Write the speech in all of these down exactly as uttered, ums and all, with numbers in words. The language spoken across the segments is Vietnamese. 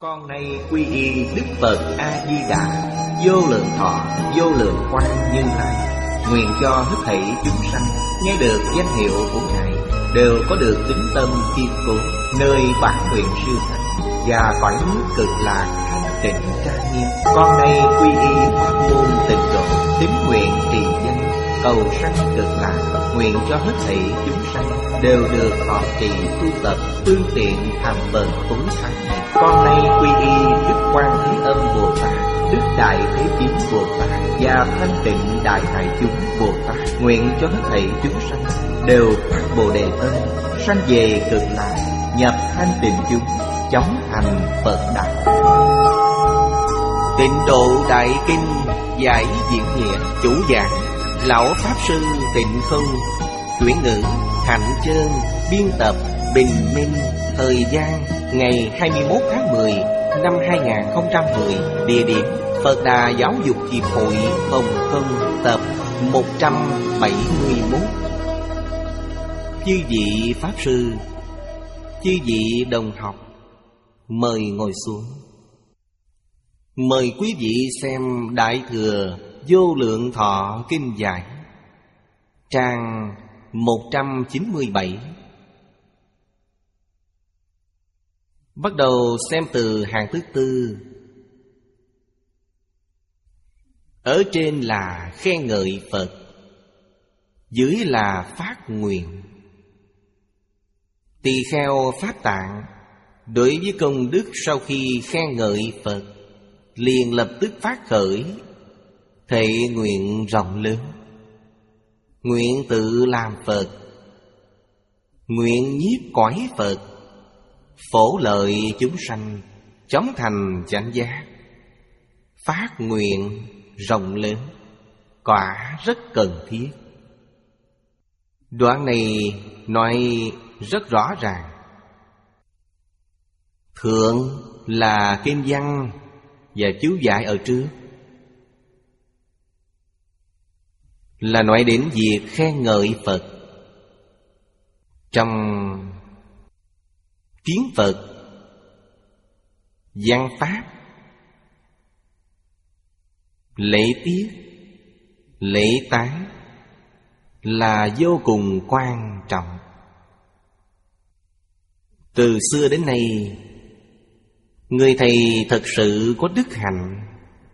Con nay quy y Đức Phật A Di Đà, vô lượng thọ, vô lượng quang Như Lai. Nguyện cho hết thảy chúng sanh nghe được danh hiệu của Ngài đều có được tín tâm kiên cố, nơi bản nguyện siêu sanh và cõi nước cực lạc thanh tịnh trang nghiêm. Con nay quy y pháp môn tịnh độ, tín nguyện trì danh, cầu sanh cực lạc. Nguyện cho hết thảy chúng sanh đều được thọ trì tu tập, tương tiện thành bậc tối thắng. Con nay quy y Đức Quan Thế Âm Bồ Tát, Đức Đại Thế Chí Bồ Tát và Thanh Tịnh Đại Hải Chúng Bồ Tát. Nguyện cho hết thảy chúng sanh đều phát Bồ Đề Ân, sanh về cực lạc, nhập thanh tịnh chúng, chóng thành Phật đạo. Tịnh Độ Đại Kinh giải diễn nghĩa, chủ giảng Lão Pháp Sư Tịnh Không, chuyển ngữ Hạnh Chơn, biên tập Bình Minh. Thời gian ngày hai mươi mốt tháng mười năm hai nghìn không trăm mười. Địa điểm Phật Đà Giáo dục Hiệp hội Hồng Kông, tập một trăm bảy mươi mốt. Chư vị Pháp Sư, chư vị đồng học, mời ngồi xuống. Mời quý vị xem Đại Thừa Vô Lượng Thọ Kinh Giải, trang một trăm chín mươi bảy. Bắt đầu xem từ hàng thứ tư. Ở trên là khen ngợi Phật, dưới là phát nguyện. Tỳ kheo Pháp Tạng đối với công đức sau khi khen ngợi Phật, liền lập tức phát khởi thệ nguyện rộng lớn. Nguyện tự làm Phật, nguyện nhiếp cõi Phật, phổ lợi chúng sanh, chóng thành chánh giác. Phát nguyện rộng lớn, quả rất cần thiết. Đoạn này nói rất rõ ràng. Thượng là kinh văn và chú giải ở trước, là nói đến việc khen ngợi Phật. Trong kiến Phật, văn pháp, lễ tiết, lễ tán là vô cùng quan trọng. Từ xưa đến nay, người thầy thật sự có đức hạnh,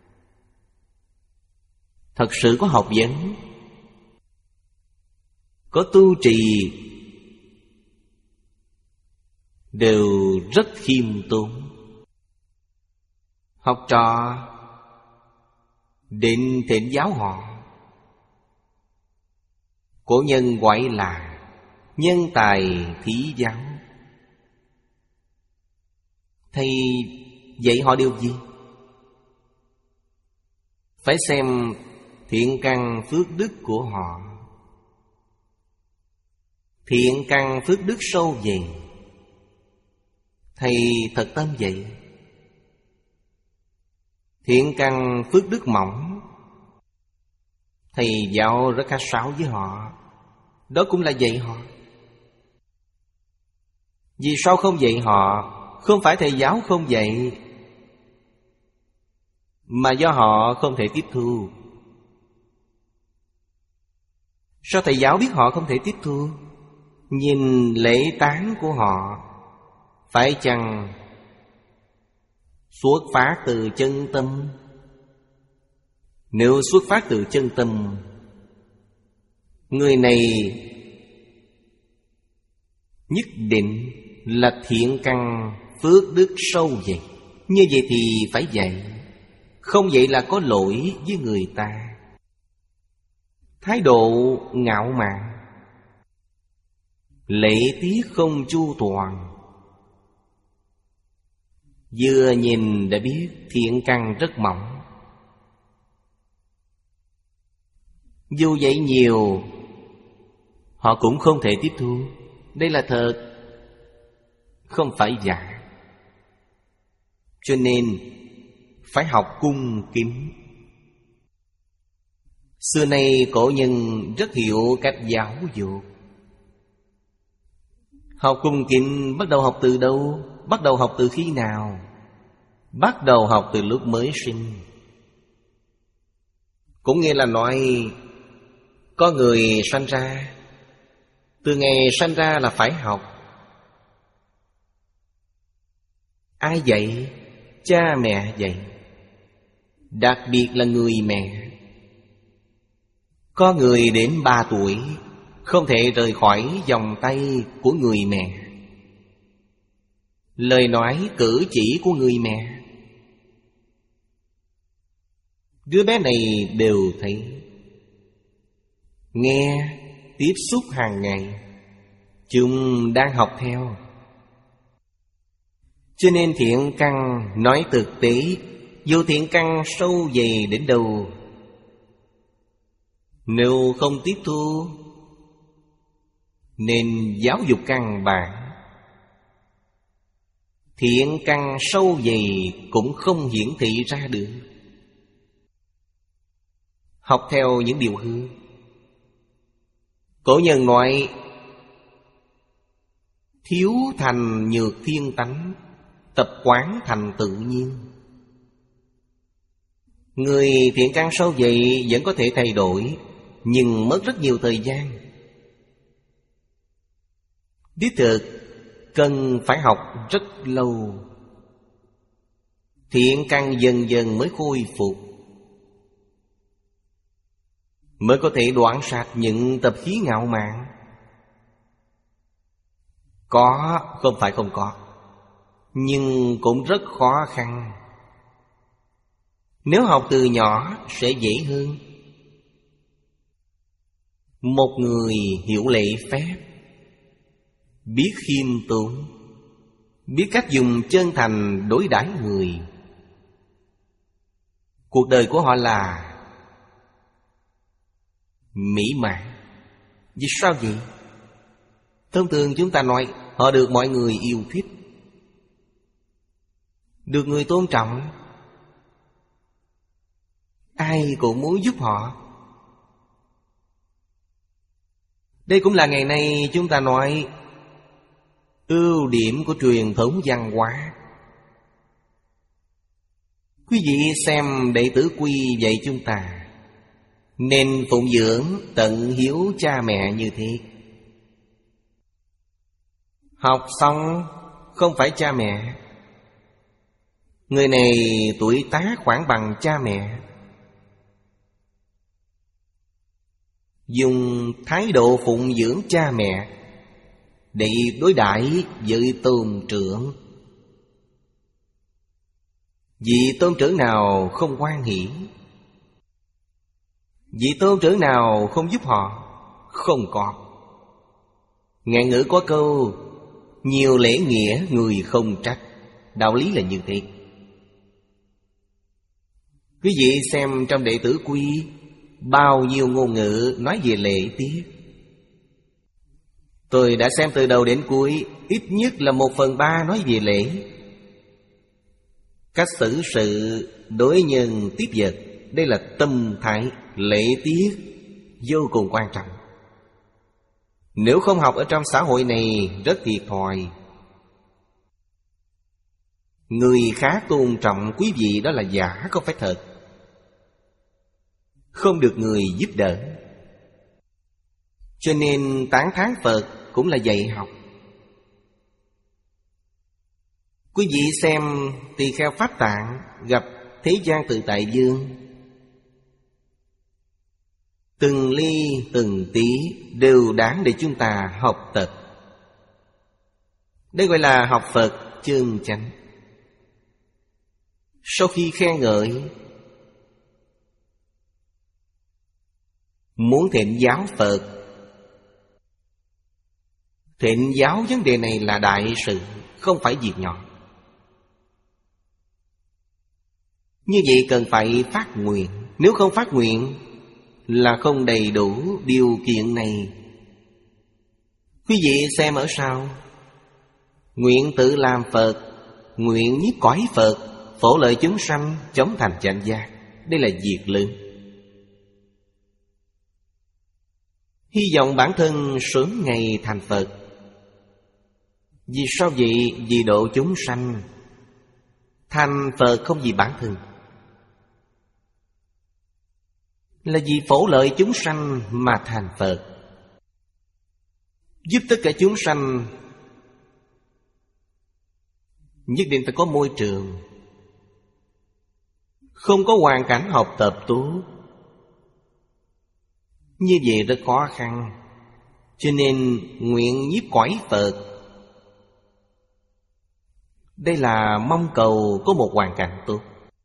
thật sự có học vấn, có tu trì, đều rất khiêm tốn. Học trò đến thỉnh giáo họ, cổ nhân gọi là nhân tài thí giáo. Thầy dạy họ điều gì? Phải xem thiện căn phước đức của họ. Thiện căn phước đức sâu dày, thầy thật tâm vậy. Thiện căn phước đức mỏng, thầy giáo rất khách sáo với họ. Đó cũng là dạy họ. Vì sao không dạy họ? Không phải thầy giáo không dạy, mà do họ không thể tiếp thu. Sao thầy giáo biết họ không thể tiếp thu? Nhìn lễ tán của họ, phải chăng xuất phát từ chân tâm? Nếu xuất phát từ chân tâm, người này nhất định là thiện căn phước đức sâu dày. Như vậy thì phải dạy. Không vậy là có lỗi với người ta. Thái độ ngạo mạn, lễ tiết không chu toàn, vừa nhìn đã biết thiện căn rất mỏng. Dù dạy nhiều, họ cũng không thể tiếp thu. Đây là thật, không phải giả. Cho nên phải học cung kính. Xưa nay cổ nhân rất hiểu cách giáo dục. Học cung kính bắt đầu học từ đâu? Bắt đầu học từ khi nào? bắt đầu học từ lúc mới sinh. Cũng nghĩa là nói có người sanh ra, từ ngày sanh ra là phải học. Ai dạy? Cha mẹ dạy. Đặc biệt là người mẹ. Có người đến ba tuổi không thể rời khỏi vòng tay của người mẹ. Lời nói cử chỉ của người mẹ, đứa bé này đều thấy, nghe, tiếp xúc hàng ngày. Chúng đang học theo. Cho nên thiện căn nói thực tế, dù thiện căn sâu dày đến đâu, nếu không tiếp thu, nên giáo dục căn bản, thiện căn sâu dày cũng không hiển thị ra được. Học theo những điều hư. Cổ nhân nói thiếu thành nhược thiên tánh, tập quán thành tự nhiên. Người thiện căn sâu dày vẫn có thể thay đổi, nhưng mất rất nhiều thời gian. Đích thực cần phải học rất lâu, thiện căn dần dần mới khôi phục, mới có thể đoạn sạch những tập khí ngạo mạn. Có, không phải không có, nhưng cũng rất khó khăn. Nếu học từ nhỏ sẽ dễ hơn. Một người hiểu lễ phép, biết khiêm tốn, biết cách dùng chân thành đối đãi người, cuộc đời của họ là mỹ mãn. Vì sao vậy? Thông thường chúng ta nói họ được mọi người yêu thích, được người tôn trọng, ai cũng muốn giúp họ. Đây cũng là ngày nay chúng ta nói ưu điểm của truyền thống văn hóa. Quý vị xem Đệ Tử Quy dạy chúng ta nên phụng dưỡng tận hiếu cha mẹ như thế. Học xong không phải cha mẹ, người này tuổi tác khoảng bằng cha mẹ, dùng thái độ phụng dưỡng cha mẹ để đối đãi với tôn trưởng. Vị tôn trưởng nào không hoan hỷ, vị tôn trưởng nào không giúp họ, không có. Ngạn ngữ có câu nhiều lễ nghĩa người không trách, đạo lý là như thế. Quý vị xem trong Đệ Tử Quy, bao nhiêu ngôn ngữ nói về lễ tiết. Tôi đã xem từ đầu đến cuối, ít nhất là một phần ba nói về lễ. Cách xử sự, đối nhân tiếp vật, đây là tâm thái, lễ tiết vô cùng quan trọng. Nếu không học ở trong xã hội này rất thiệt thòi. Người khác tôn trọng quý vị đó là giả, không phải thật. Không được người giúp đỡ. Cho nên tán thán Phật cũng là dạy học. Quý vị xem Tỳ Kheo Pháp Tạng gặp Thế gian Tự Tại Vương, từng ly từng tí đều đáng để chúng ta học tập. Đây gọi là học Phật chân chánh. Sau khi khen ngợi, muốn thịnh giáo Phật, thịnh giáo vấn đề này là đại sự, không phải việc nhỏ. Như vậy cần phải phát nguyện. Nếu không phát nguyện là không đầy đủ điều kiện này. Quý vị xem ở sau: nguyện tự làm Phật, nguyện nhiếp cõi Phật, phổ lợi chúng sanh, chống thành chánh giác. Đây là việc lớn. Hy vọng bản thân sớm ngày thành Phật. Vì sao vậy? Vì độ chúng sanh. Thành Phật không vì bản thân, là vì phổ lợi chúng sanh mà thành Phật. Giúp tất cả chúng sanh, nhất định phải có môi trường, không có hoàn cảnh học tập tốt, như vậy rất khó khăn. Cho nên nguyện nhiếp cõi Phật, đây là mong cầu có một hoàn cảnh tốt.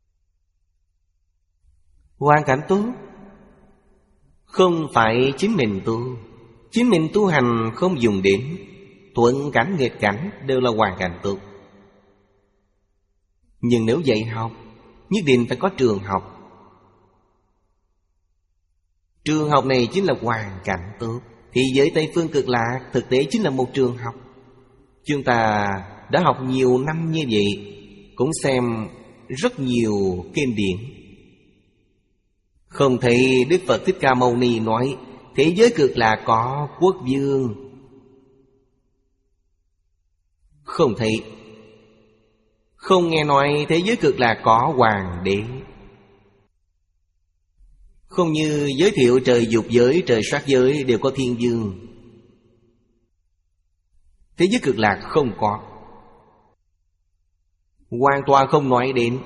Hoàn cảnh tốt không phải chính mình tu, chính mình tu hành không dùng đến, thuận cảnh nghịch cảnh đều là hoàn cảnh tốt. Nhưng nếu dạy học, nhất định phải có trường học. Trường học này chính là hoàn cảnh tốt. Thì giới Tây Phương Cực Lạc thực tế chính là một trường học. Chúng ta đã học nhiều năm như vậy, cũng xem rất nhiều kinh điển, không thấy Đức Phật Thích Ca Mâu Ni nói thế giới Cực Lạc có quốc vương. Không thấy. Không nghe nói thế giới Cực Lạc có hoàng đế. Không như giới thiệu trời dục giới, trời sát giới đều có thiên vương. Thế giới Cực Lạc không có, hoàn toàn không nói đến.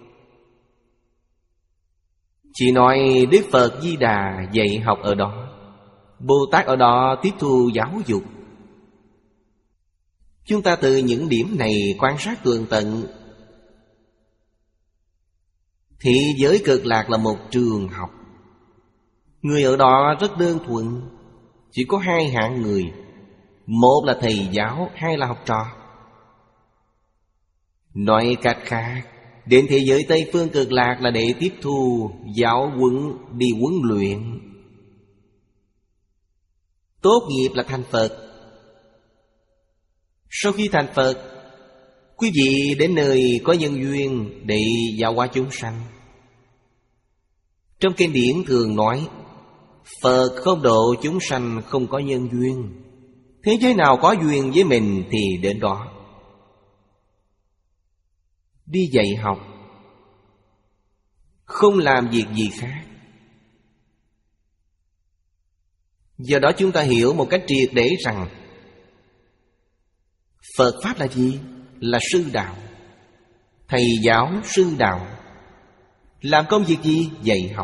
Chỉ nói Đức Phật Di Đà dạy học ở đó, Bồ Tát ở đó tiếp thu giáo dục. Chúng ta từ những điểm này quan sát tường tận, Thế giới Cực Lạc là một trường học. Người ở đó rất đơn thuần, chỉ có hai hạng người. Một là thầy giáo, hai là học trò. Nói cách khác, đến thế giới Tây Phương Cực Lạc là để tiếp thu giáo huấn, đi huấn luyện. Tốt nghiệp là thành Phật. Sau khi thành Phật, quý vị đến nơi có nhân duyên để giáo hóa chúng sanh. Trong kinh điển thường nói, Phật không độ chúng sanh không có nhân duyên. Thế giới nào có duyên với mình thì đến đó. Đi dạy học, không làm việc gì khác. Do đó chúng ta hiểu một cách triệt để rằng Phật Pháp là gì? Là sư đạo. Thầy giáo sư đạo làm công việc gì? Dạy học.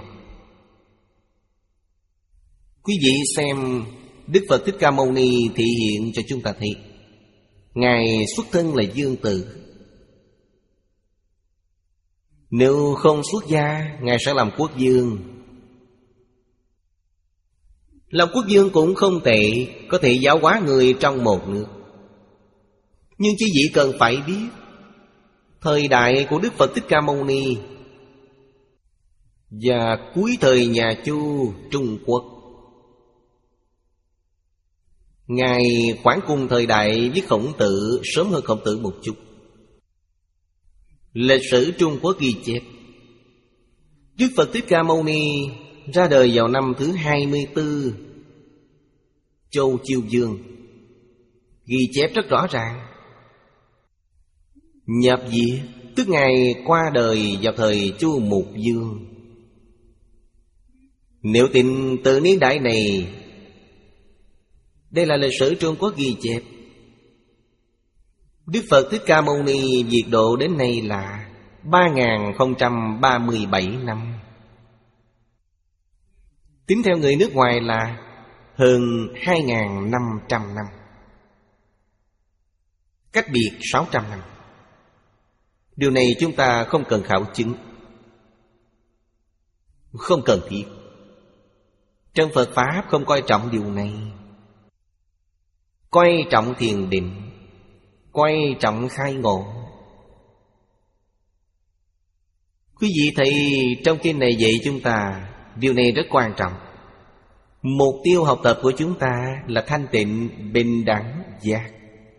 Quý vị xem Đức Phật Thích Ca Mâu Ni thị hiện cho chúng ta thấy, Ngài xuất thân là dương tử. Nếu không xuất gia, Ngài sẽ làm quốc vương. Làm quốc vương cũng không tệ, có thể giáo hóa người trong một nước. Nhưng chỉ vị cần phải biết, thời đại của Đức Phật Thích Ca Mâu Ni và cuối thời nhà Chu Trung Quốc, Ngài khoảng cùng thời đại với Khổng Tử, sớm hơn Khổng Tử một chút. Lịch sử Trung Quốc ghi chép Đức Phật Thích Ca Mâu Ni ra đời vào năm thứ hai mươi tư Châu Chiêu Dương. Ghi chép rất rõ ràng. Nhập diệt tức Ngài qua đời vào thời Chu Mục Dương. Nếu tin từ niên đại này, đây là lịch sử Trung Quốc ghi chép, Đức Phật Thích Ca Mâu Ni diệt độ đến nay là ba nghìn không trăm ba mươi bảy năm. Tính theo người nước ngoài là hơn hai nghìn năm trăm năm, cách biệt sáu trăm năm. Điều này chúng ta không cần khảo chứng, không cần thiết. Trong Phật Pháp không coi trọng điều này. Coi trọng thiền định, coi trọng khai ngộ. Quý vị thấy trong kinh này dạy chúng ta điều này rất quan trọng. Mục tiêu học tập của chúng ta là thanh tịnh, bình đẳng, giác.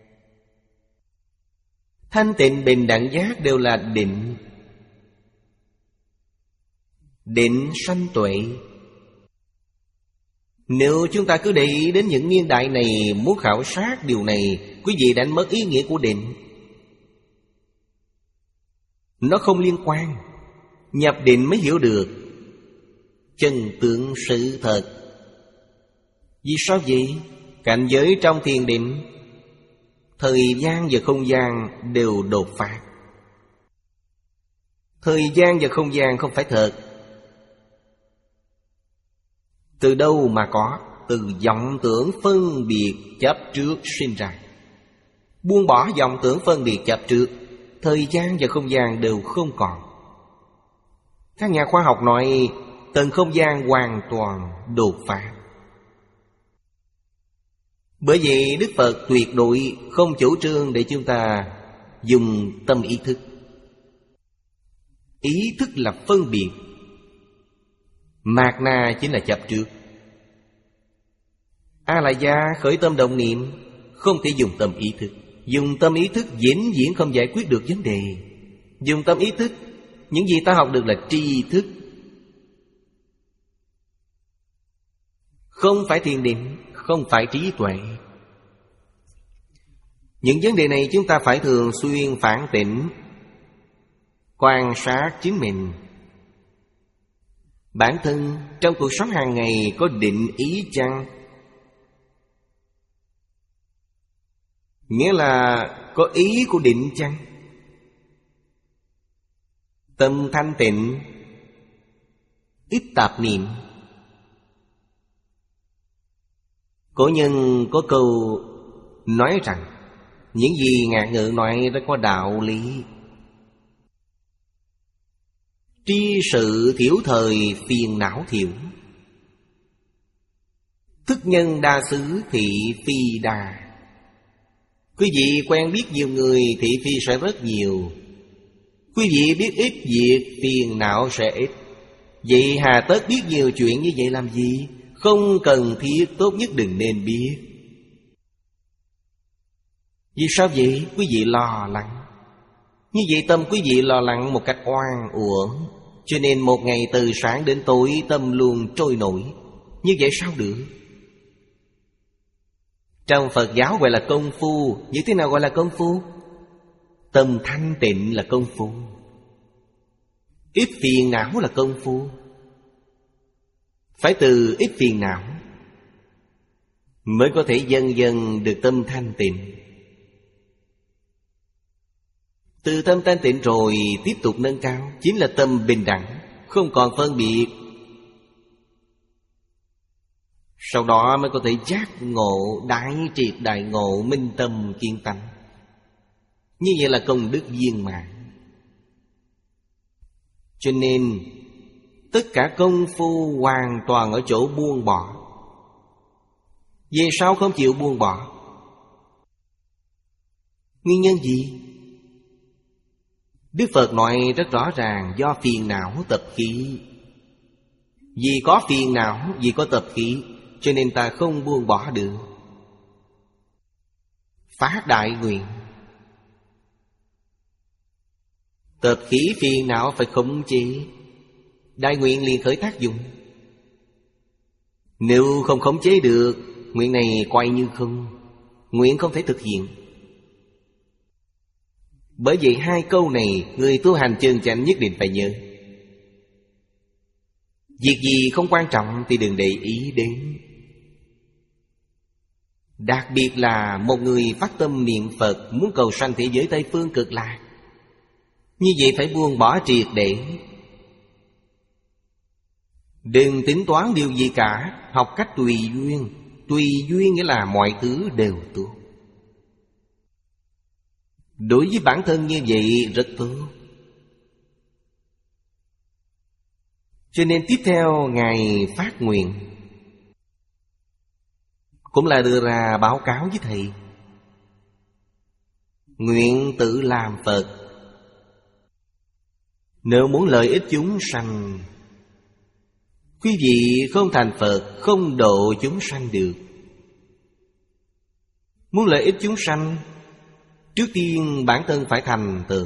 Thanh tịnh, bình đẳng, giác đều là định. Định sanh tuệ. Nếu chúng ta cứ để ý đến những niên đại này, muốn khảo sát điều này, quý vị đánh mất ý nghĩa của định. Nó không liên quan. Nhập định mới hiểu được chân tướng sự thật. Vì sao vậy? Cảnh giới trong thiền định, thời gian và không gian đều đột phá. Thời gian và không gian không phải thật. Từ đâu mà có? Từ vọng tưởng phân biệt chấp trước sinh ra. Buông bỏ vọng tưởng phân biệt chấp trước, thời gian và không gian đều không còn. Các nhà khoa học nói tầng không gian hoàn toàn đột phá. Bởi vậy Đức Phật tuyệt đối không chủ trương để chúng ta dùng tâm ý thức. Ý thức là phân biệt, mạt na chính là chấp trước. A la gia khởi tâm động niệm không thể dùng tâm ý thức. Dùng tâm ý thức vĩnh viễn không giải quyết được vấn đề. Dùng tâm ý thức, những gì ta học được là tri thức, không phải thiền định, không phải trí tuệ. Những vấn đề này chúng ta phải thường xuyên phản tỉnh, quan sát chính mình. Bản thân trong cuộc sống hàng ngày có định ý chăng? Nghĩa là có ý của định chăng? Tâm thanh tịnh, ít tạp niệm. Cổ nhân có câu nói rằng những gì ngạn ngữ nói rất có đạo lý. Tri sự thiểu thời phiền não thiểu, thức nhân đa xứ thị phi đa. Quý vị quen biết nhiều người, thị phi sẽ rất nhiều. Quý vị biết ít việc, phiền não sẽ ít. Vậy hà tất biết nhiều chuyện như vậy làm gì? Không cần thiết, tốt nhất đừng nên biết. Vì sao vậy? Quý vị lo lắng. Như vậy tâm quý vị lo lắng một cách oan uổng, cho nên một ngày từ sáng đến tối tâm luôn trôi nổi. Như vậy sao được? Trong Phật giáo gọi là công phu. Như thế nào gọi là công phu? Tâm thanh tịnh là công phu. Ít phiền não là công phu. Phải từ ít phiền não mới có thể dần dần được tâm thanh tịnh. Từ tâm thanh tịnh rồi tiếp tục nâng cao, chính là tâm bình đẳng, không còn phân biệt. Sau đó mới có thể giác ngộ, đại triệt đại ngộ, minh tâm kiên tánh. Như vậy là công đức viên mãn. Cho nên tất cả công phu hoàn toàn ở chỗ buông bỏ. Vì sao không chịu buông bỏ? Nguyên nhân gì? Đức Phật nói rất rõ ràng, do phiền não tập khí. Vì có phiền não, vì có tập khí, cho nên ta không buông bỏ được. Phát đại nguyện, tập khí phiền não phải khống chế, đại nguyện liền khởi tác dụng. Nếu không khống chế được, nguyện này quay như không, nguyện không thể thực hiện. Bởi vậy hai câu này người tu hành chân chánh nhất định phải nhớ. Việc gì không quan trọng thì đừng để ý đến. Đặc biệt là một người phát tâm niệm Phật, muốn cầu sanh thế giới Tây Phương Cực Lạc, như vậy phải buông bỏ triệt để. Đừng tính toán điều gì cả, học cách tùy duyên. Tùy duyên nghĩa là mọi thứ đều tốt. Đối với bản thân như vậy rất tốt. Cho nên tiếp theo Ngài phát nguyện, cũng là đưa ra báo cáo với Thầy. Nguyện tự làm Phật, nếu muốn lợi ích chúng sanh. Quý vị không thành Phật, không độ chúng sanh được. Muốn lợi ích chúng sanh, trước tiên bản thân phải thành tựu.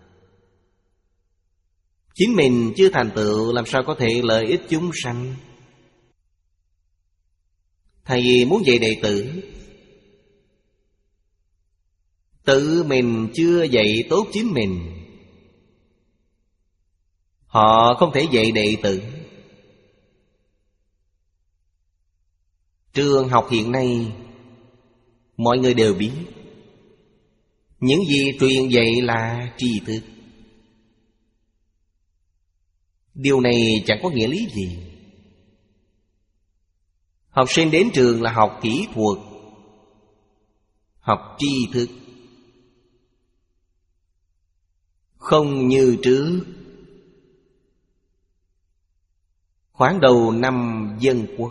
Chính mình chưa thành tựu, làm sao có thể lợi ích chúng sanh? Thầy muốn dạy đệ tử, tự mình chưa dạy tốt chính mình, Họ không thể dạy đệ tử. Trường học hiện nay mọi người đều biết, những gì truyền dạy là tri thức. Điều này chẳng có nghĩa lý gì. Học sinh đến trường là học kỹ thuật, học tri thức. Không như trước. Khoảng đầu năm Dân Quốc,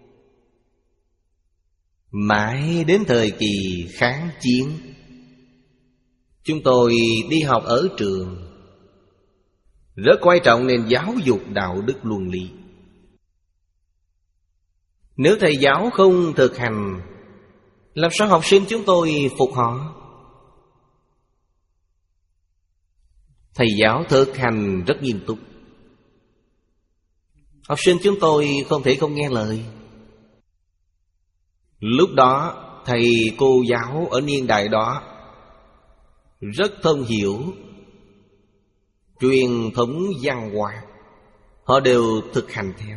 mãi đến thời kỳ kháng chiến, chúng tôi đi học ở trường, rất quan trọng nền giáo dục đạo đức luân lý. Nếu thầy giáo không thực hành, làm sao học sinh chúng tôi phục họ? Thầy giáo thực hành rất nghiêm túc, học sinh chúng tôi không thể không nghe lời. Lúc đó thầy cô giáo ở niên đại đó rất thông hiểu truyền thống văn hóa, họ đều thực hành theo.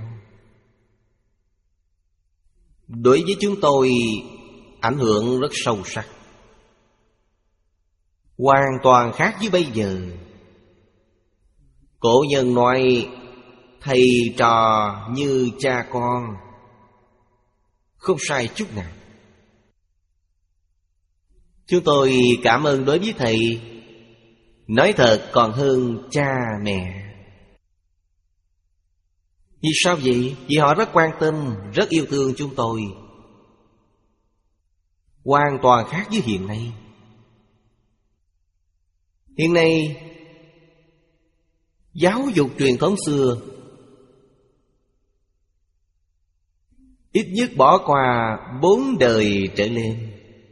Đối với chúng tôi ảnh hưởng rất sâu sắc, hoàn toàn khác với bây giờ. Cổ nhân nói thầy trò như cha con, không sai chút nào. Chúng tôi cảm ơn đối với thầy, nói thật còn hơn cha mẹ. Vì sao vậy? Vì họ rất quan tâm, rất yêu thương chúng tôi. Hoàn toàn khác với hiện nay. Hiện nay giáo dục truyền thống xưa ít nhất bỏ qua bốn đời trở lên.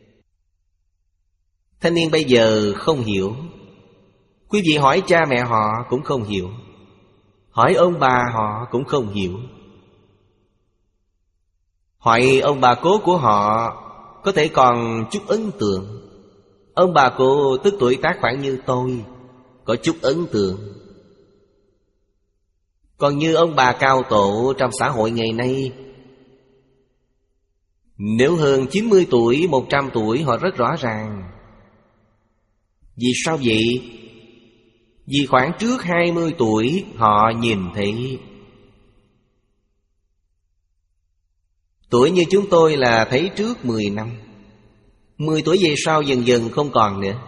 Thanh niên bây giờ không hiểu. Quý vị hỏi cha mẹ họ cũng không hiểu, hỏi ông bà họ cũng không hiểu, hỏi ông bà cố của họ có thể còn chút ấn tượng. Ông bà cô tức tuổi tác khoảng như tôi, có chút ấn tượng. Còn như ông bà cao tổ trong xã hội ngày nay, nếu hơn chín mươi tuổi, một trăm tuổi họ rất rõ ràng. Vì sao vậy? Vì khoảng trước hai mươi tuổi họ nhìn thấy. Tuổi như chúng tôi là thấy trước mười năm. Mười tuổi về sau dần dần không còn nữa.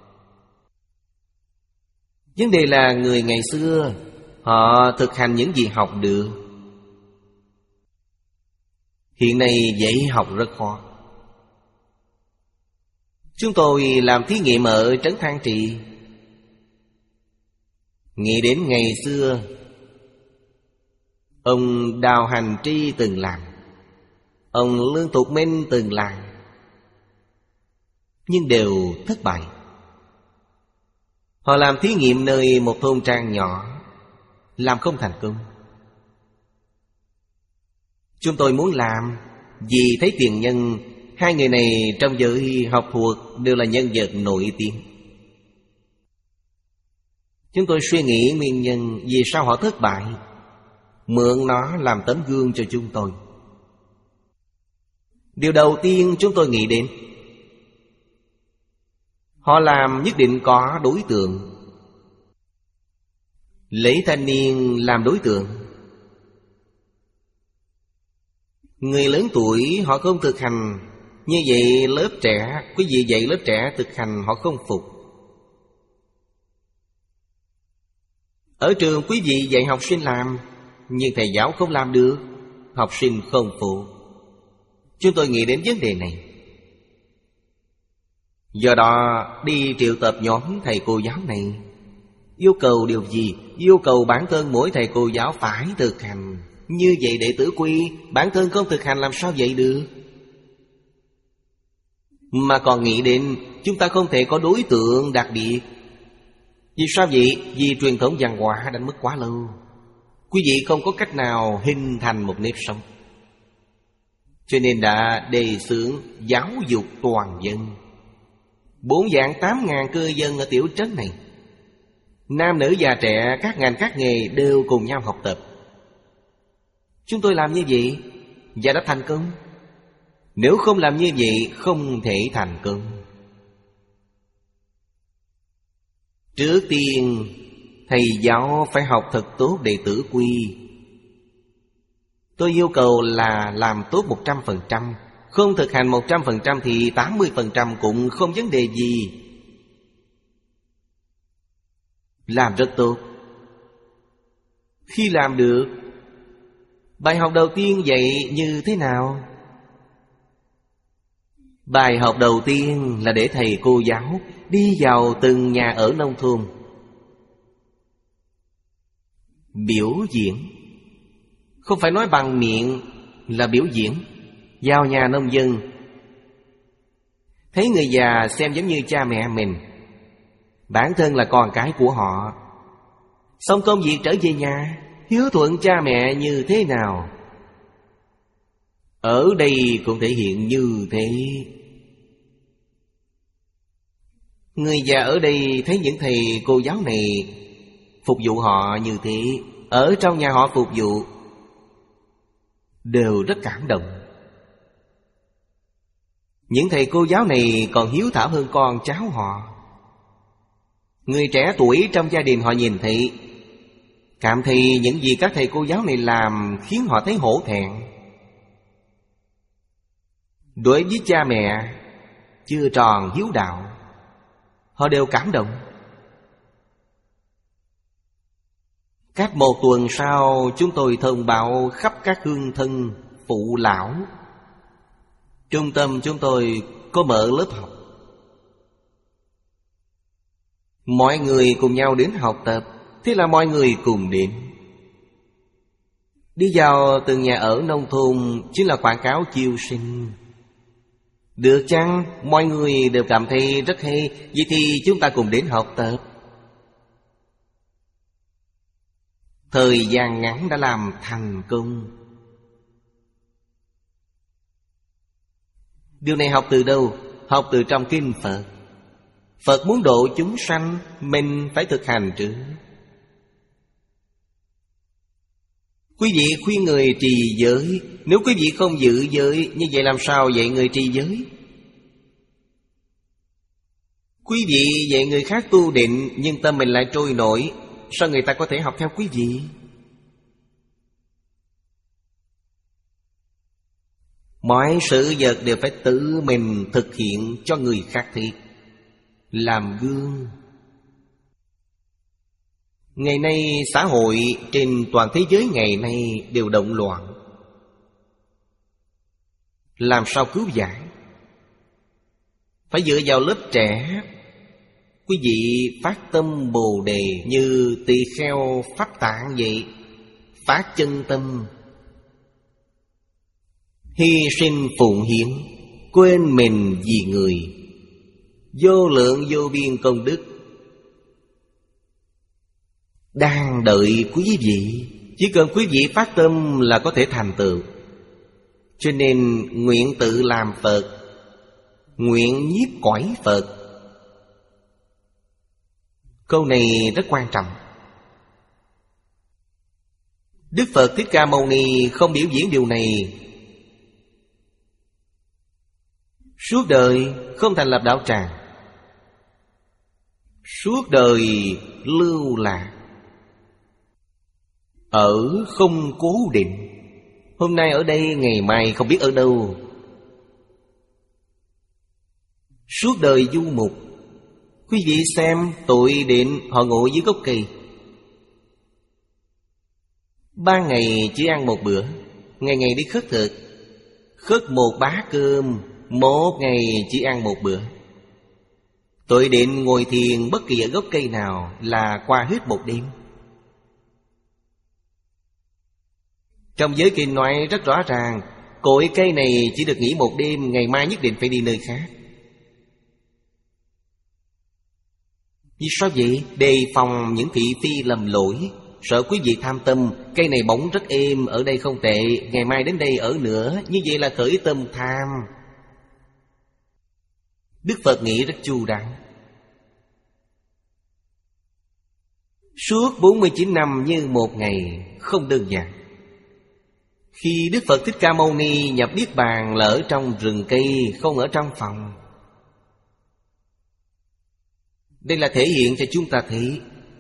Vấn đề là người ngày xưa họ thực hành những gì học được. Hiện nay dạy học rất khó. Chúng tôi làm thí nghiệm ở Trấn Thang Trì, nghĩ đến ngày xưa ông Đào Hành Tri từng làm, ông Lương Tục Minh từng làm, nhưng đều thất bại. Họ làm thí nghiệm nơi một thôn trang nhỏ, làm không thành công. Chúng tôi muốn làm, vì thấy tiền nhân. Hai người này trong giới học thuật đều là nhân vật nổi tiếng. Chúng tôi suy nghĩ nguyên nhân vì sao họ thất bại, mượn nó làm tấm gương cho chúng tôi. Điều đầu tiên chúng tôi nghĩ đến, họ làm nhất định có đối tượng. Lấy thanh niên làm đối tượng. Người lớn tuổi họ không thực hành, như vậy lớp trẻ, quý vị dạy lớp trẻ thực hành họ không phục. Ở trường quý vị dạy học sinh làm, nhưng thầy giáo không làm được, học sinh không phục. Chúng tôi nghĩ đến vấn đề này. Do đó đi triệu tập nhóm thầy cô giáo này. Yêu cầu điều gì? Yêu cầu bản thân mỗi thầy cô giáo phải thực hành. Như vậy đệ tử quy, bản thân không thực hành làm sao vậy được? Mà còn nghĩ đến chúng ta không thể có đối tượng đặc biệt. Vì sao vậy? Vì truyền thống văn hóa đã mất quá lâu. Quý vị không có cách nào hình thành một nếp sống, cho nên đã đề xướng giáo dục toàn dân. Bốn vạn tám ngàn cư dân ở tiểu trấn này, Nam nữ già trẻ, các ngành các nghề đều cùng nhau học tập. Chúng tôi làm như vậy và đã thành công. Nếu không làm như vậy không thể thành công. Trước tiên thầy giáo phải học thật tốt đệ tử quy. Tôi yêu cầu là làm tốt một trăm phần trăm. Không thực hành một trăm phần trăm thì tám mươi phần trăm cũng không vấn đề gì. Làm rất tốt. Khi làm được, bài học đầu tiên dạy như thế nào? Bài học đầu tiên là để thầy cô giáo đi vào từng nhà ở nông thôn, biểu diễn. Không phải nói bằng miệng, là biểu diễn. Vào nhà nông dân, thấy người già xem giống như cha mẹ mình, bản thân là con cái của họ. Xong công việc trở về nhà, hiếu thuận cha mẹ như thế nào, ở đây cũng thể hiện như thế. Người già ở đây thấy những thầy cô giáo này phục vụ họ như thế, ở trong nhà họ phục vụ, đều rất cảm động. Những thầy cô giáo này còn hiếu thảo hơn con cháu họ. Người trẻ tuổi trong gia đình họ nhìn thấy, cảm thấy những gì các thầy cô giáo này làm khiến họ thấy hổ thẹn. Đối với cha mẹ chưa tròn hiếu đạo, họ đều cảm động. Cách một tuần sau, chúng tôi thông báo khắp các hương thân, phụ lão. Trung tâm chúng tôi có mở lớp học. Mọi người cùng nhau đến học tập. Thế là mọi người cùng đến. Đi vào từng nhà ở nông thôn chính là quảng cáo chiêu sinh. Được chăng? Mọi người đều cảm thấy rất hay. Vậy thì chúng ta cùng đến học tập. Thời gian ngắn đã làm thành công. Điều này học từ đâu? Học từ trong kinh Phật. Phật muốn độ chúng sanh, mình phải thực hành trước. Quý vị khuyên người trì giới, nếu quý vị không giữ giới, như vậy làm sao dạy người trì giới? Quý vị dạy người khác tu định, nhưng tâm mình lại trôi nổi, sao người ta có thể học theo quý vị? Mọi sự vật đều phải tự mình thực hiện cho người khác thấy, làm gương. Ngày nay xã hội trên toàn thế giới ngày nay đều động loạn. Làm sao cứu giải? Phải dựa vào lớp trẻ. Quý vị phát tâm Bồ Đề như tỳ kheo Pháp Tạng vậy, phát chân tâm, hy sinh phụng hiến, quên mình vì người, vô lượng vô biên công đức đang đợi quý vị. Chỉ cần quý vị phát tâm là có thể thành tựu. Cho nên nguyện tự làm Phật, nguyện nhiếp cõi Phật. Câu này rất quan trọng. Đức Phật Thích Ca Mâu Ni không biểu diễn điều này. Suốt đời không thành lập đạo tràng, suốt đời lưu lạc, ở không cố định. Hôm nay ở đây, ngày mai không biết ở đâu. Suốt đời du mục. Quý vị xem tội định họ ngồi dưới gốc cây, ban ngày chỉ ăn một bữa, ngày ngày đi khất thực, khất một bát cơm, một ngày chỉ ăn một bữa. Tội định ngồi thiền bất kỳ ở gốc cây nào là qua hết một đêm. Trong giới kinh nói rất rõ ràng, cội cây này chỉ được nghỉ một đêm, ngày mai nhất định phải đi nơi khác. Vì sao vậy? Đề phòng những thị phi lầm lỗi, sợ quý vị tham tâm. Cây này bóng rất êm, ở đây không tệ, ngày mai đến đây ở nữa. Như vậy là khởi tâm tham. Đức Phật nghĩ rất chu đáo. Suốt bốn mươi chín năm như một ngày, không đơn giản. Khi Đức Phật Thích Ca Mâu Ni nhập Niết Bàn là ở trong rừng cây, không ở trong phòng. Đây là thể hiện cho chúng ta thấy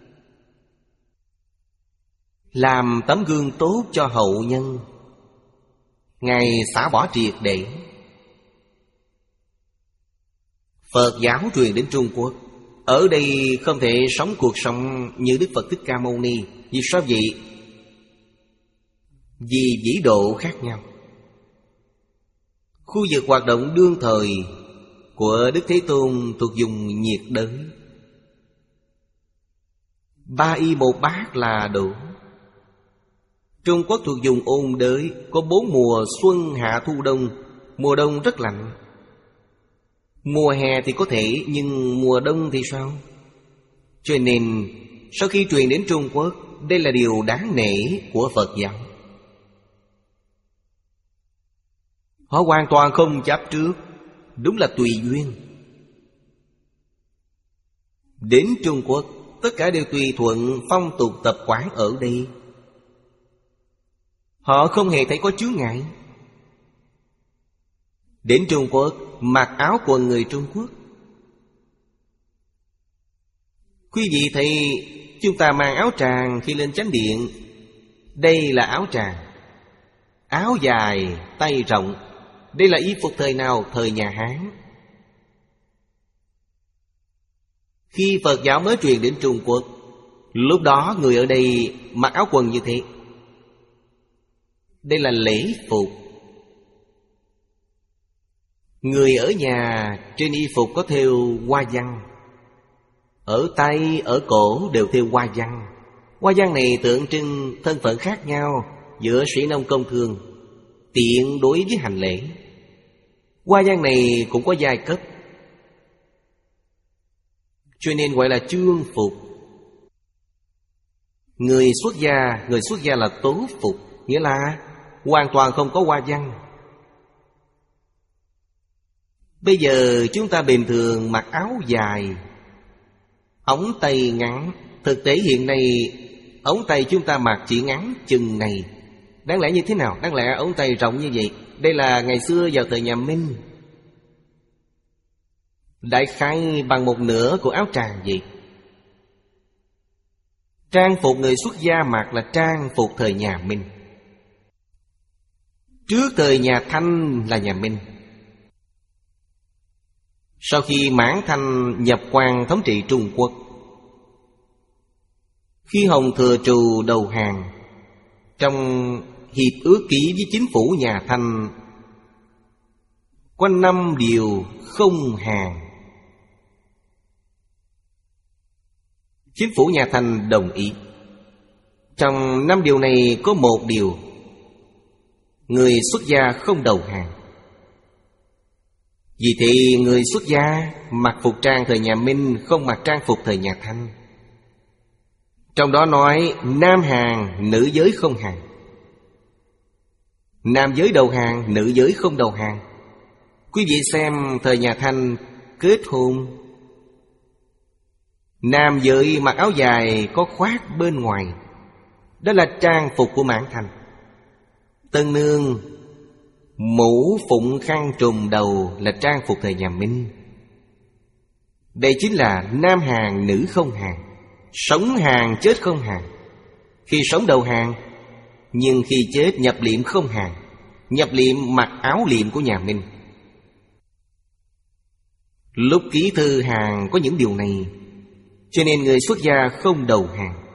làm tấm gương tốt cho hậu nhân. Ngài xả bỏ triệt để. Phật giáo truyền đến Trung Quốc, ở đây không thể sống cuộc sống như Đức Phật Thích Ca Mâu Ni. Vì sao vậy? Vì vĩ độ khác nhau. Khu vực hoạt động đương thời của Đức Thế Tôn thuộc vùng nhiệt đới, ba y một bát là đủ. Trung Quốc thuộc vùng ôn đới, có bốn mùa xuân, hạ, thu, đông. Mùa đông rất lạnh. Mùa hè thì có thể, nhưng mùa đông thì sao? Cho nên sau khi truyền đến Trung Quốc, đây là điều đáng nể của Phật giáo. Họ hoàn toàn không chấp trước, đúng là tùy duyên. Đến Trung Quốc, tất cả đều tùy thuận phong tục tập quán ở đây. Họ không hề thấy có chướng ngại. Đến Trung Quốc, mặc áo quần người Trung Quốc. Quý vị thấy chúng ta mang áo tràng khi lên chánh điện. Đây là áo tràng, áo dài, tay rộng. Đây là y phục thời nào? Thời nhà Hán. Khi Phật giáo mới truyền đến Trung Quốc, lúc đó người ở đây mặc áo quần như thế. Đây là lễ phục. Người ở nhà trên y phục có thêu hoa văn, ở tay, ở cổ đều thêu hoa văn. Hoa văn này tượng trưng thân phận khác nhau giữa sĩ nông công thương, tiện đối với hành lễ. Hoa văn này cũng có giai cấp, cho nên gọi là chương phục. Người xuất gia, người xuất gia là tố phục, nghĩa là hoàn toàn không có hoa văn. Bây giờ chúng ta bình thường mặc áo dài, ống tay ngắn. Thực tế hiện nay ống tay chúng ta mặc chỉ ngắn chừng này. Đáng lẽ như thế nào? Đáng lẽ ống tay rộng như vậy. Đây là ngày xưa vào thời nhà Minh, đại khái bằng một nửa của áo tràng vậy. Trang phục người xuất gia mặc là trang phục thời nhà Minh. Trước thời nhà Thanh là nhà Minh. Sau khi Mãn Thanh nhập quan thống trị Trung Quốc, khi Hồng Thừa Trù đầu hàng, trong hiệp ước ký với chính phủ nhà Thanh có năm điều không hàng. Chính phủ nhà Thanh đồng ý. Trong năm điều này có một điều: người xuất gia không đầu hàng. Vì thế người xuất gia mặc phục trang thời nhà Minh, không mặc trang phục thời nhà Thanh. Trong đó nói nam hàng, nữ giới không hàng. Nam giới đầu hàng, nữ giới không đầu hàng. Quý vị xem thời nhà Thanh kết hôn, nam giới mặc áo dài có khoác bên ngoài, đó là trang phục của Mãn Thanh. Tân nương mũ phụng khăn trùm đầu là trang phục thời nhà Minh. Đây chính là nam hàng, nữ không hàng. Sống hàng, chết không hàng. Khi sống đầu hàng, nhưng khi chết nhập liệm không hàng. Nhập liệm mặc áo liệm của nhà Minh. Lúc ký thư hàng có những điều này, cho nên người xuất gia không đầu hàng.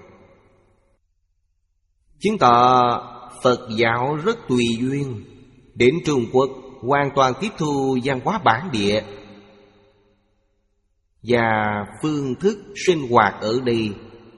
Chứng tỏ Phật giáo rất tùy duyên. Đến Trung Quốc hoàn toàn tiếp thu văn hóa bản địa và phương thức sinh hoạt ở đây.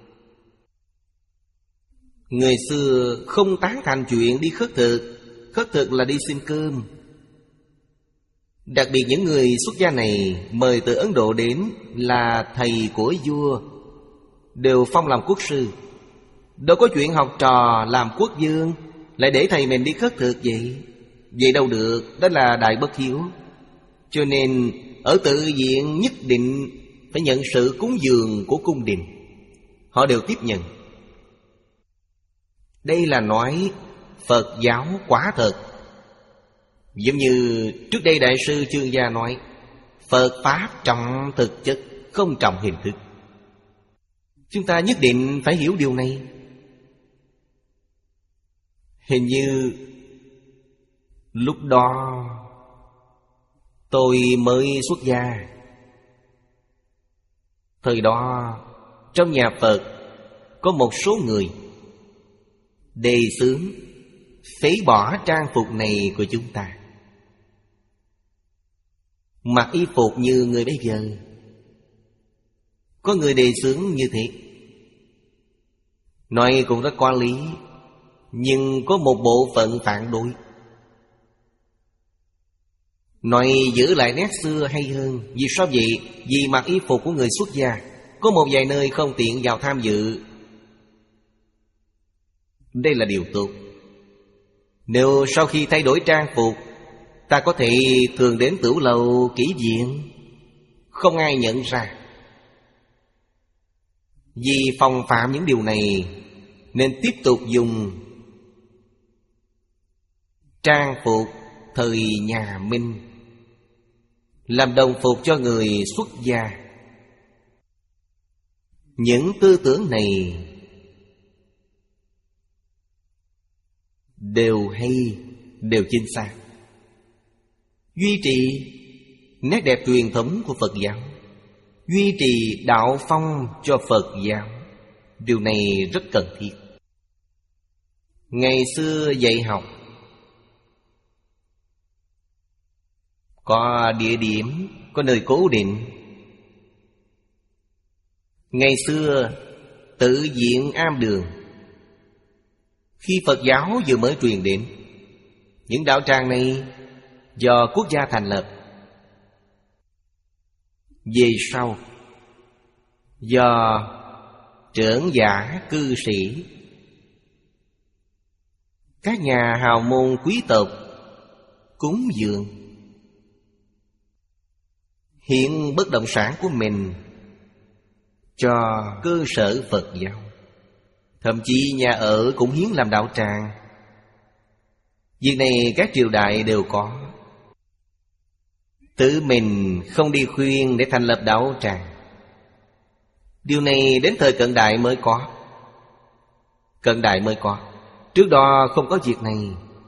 Người xưa không tán thành chuyện đi khất thực. Khất thực là đi xin cơm. Đặc biệt những người xuất gia này mời từ Ấn Độ đến là thầy của vua, đều phong làm quốc sư. Đâu có chuyện học trò làm quốc vương lại để thầy mình đi khất thực vậy. Vậy đâu được, đó là đại bất hiếu. Cho nên ở tự viện nhất định phải nhận sự cúng dường của cung đình. họ đều tiếp nhận. Đây là nói Phật giáo quả thật. Giống như trước đây Đại sư Chương Gia nói, Phật Pháp trọng thực chất, không trọng hình thức. Chúng ta nhất định phải hiểu điều này. Hình như lúc đó tôi mới xuất gia. Thời đó trong nhà Phật có một số người đề xướng phế bỏ trang phục này của chúng ta, mặc y phục như người bây giờ. Có người đề xướng như thế, nói cũng rất có lý. Nhưng có một bộ phận phản đối, nói giữ lại nét xưa hay hơn. Vì sao vậy? Vì mặc y phục của người xuất gia, có một vài nơi không tiện vào tham dự. Đây là điều tốt. Nếu sau khi thay đổi trang phục, ta có thể thường đến tửu lầu kỹ viện, không ai nhận ra. Vì phòng phạm những điều này, nên tiếp tục dùng trang phục thời nhà Minh làm đồng phục cho người xuất gia. Những tư tưởng này đều hay, đều chính xác, duy trì nét đẹp truyền thống của Phật giáo, duy trì đạo phong cho Phật giáo. Điều này rất cần thiết. Ngày xưa dạy học có địa điểm, có nơi cố định. Ngày xưa tự viện Am Đường, khi Phật giáo vừa mới truyền đến, những đạo tràng này do quốc gia thành lập. Về sau do trưởng giả cư sĩ, các nhà hào môn quý tộc cúng dường, hiện bất động sản của mình cho cơ sở Phật giáo. Thậm chí nhà ở cũng hiến làm đạo tràng. Việc này các triều đại đều có. Tự mình không đi khuyên để thành lập đạo tràng. Điều này đến thời cận đại mới có. Cận đại mới có. Trước đó không có việc này.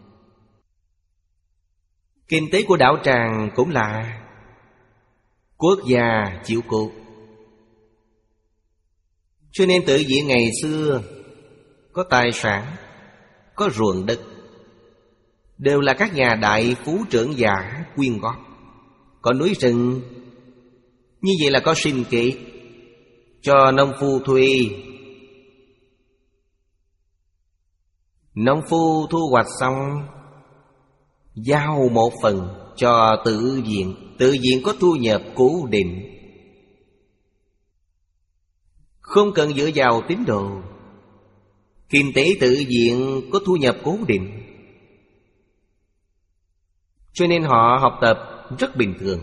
Kinh tế của đạo tràng cũng là quốc gia chịu cố. Cho nên tự viện ngày xưa có tài sản, có ruộng đất, đều là các nhà đại phú trưởng giả quyên góp. Có núi rừng, như vậy là có sinh kế, cho nông phu thuê. Nông phu thu hoạch xong, giao một phần cho tự viện. Tự viện có thu nhập cố định, không cần dựa vào tín đồ. Kinh tế tự viện có thu nhập cố định, cho nên họ học tập rất bình thường.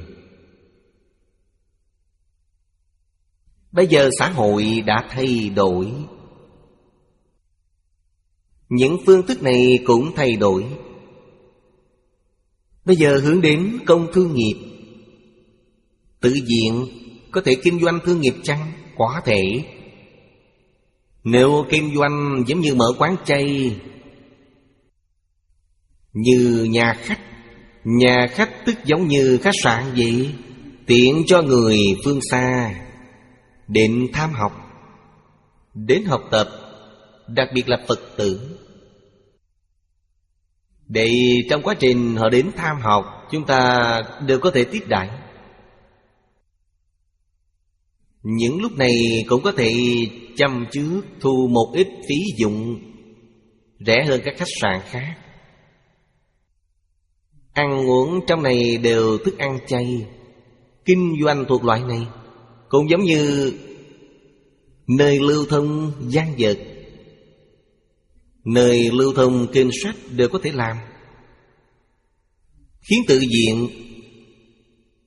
Bây giờ xã hội đã thay đổi, những phương thức này cũng thay đổi. Bây giờ hướng đến công thương nghiệp. Tự viện có thể kinh doanh thương nghiệp chăng? Có thể. Nếu kinh doanh giống như mở quán chay, như nhà khách. Nhà khách tức giống như khách sạn vậy, tiện cho người phương xa đến tham học, đến học tập, đặc biệt là Phật tử. Để trong quá trình họ đến tham học, chúng ta đều có thể tiếp đãi. Những lúc này cũng có thể chăm trước thu một ít phí dụng, rẻ hơn các khách sạn khác. Ăn uống trong này đều thức ăn chay. Kinh doanh thuộc loại này cũng giống như nơi lưu thông văn vật, nơi lưu thông kinh sách đều có thể làm, khiến tự viện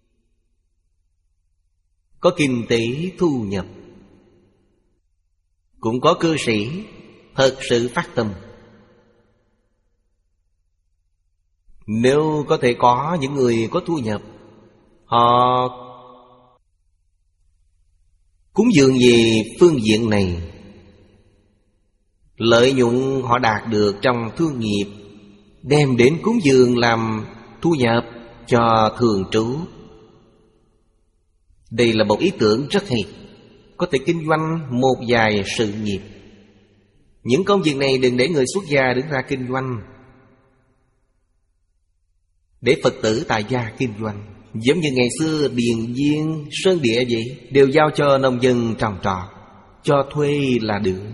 có kinh tế thu nhập. cũng có cư sĩ thật sự phát tâm. Nếu có thể có những người có thu nhập, họ cúng dường về phương diện này, lợi nhuận họ đạt được trong thương nghiệp, đem đến cúng dường làm thu nhập cho thường trú. Đây là một ý tưởng rất hay, có thể kinh doanh một vài sự nghiệp. Những công việc này đừng để người xuất gia đứng ra kinh doanh, để Phật tử tại gia kinh doanh. Giống như ngày xưa điền viên, sơn địa vậy, đều giao cho nông dân trồng trọt, cho thuê là được.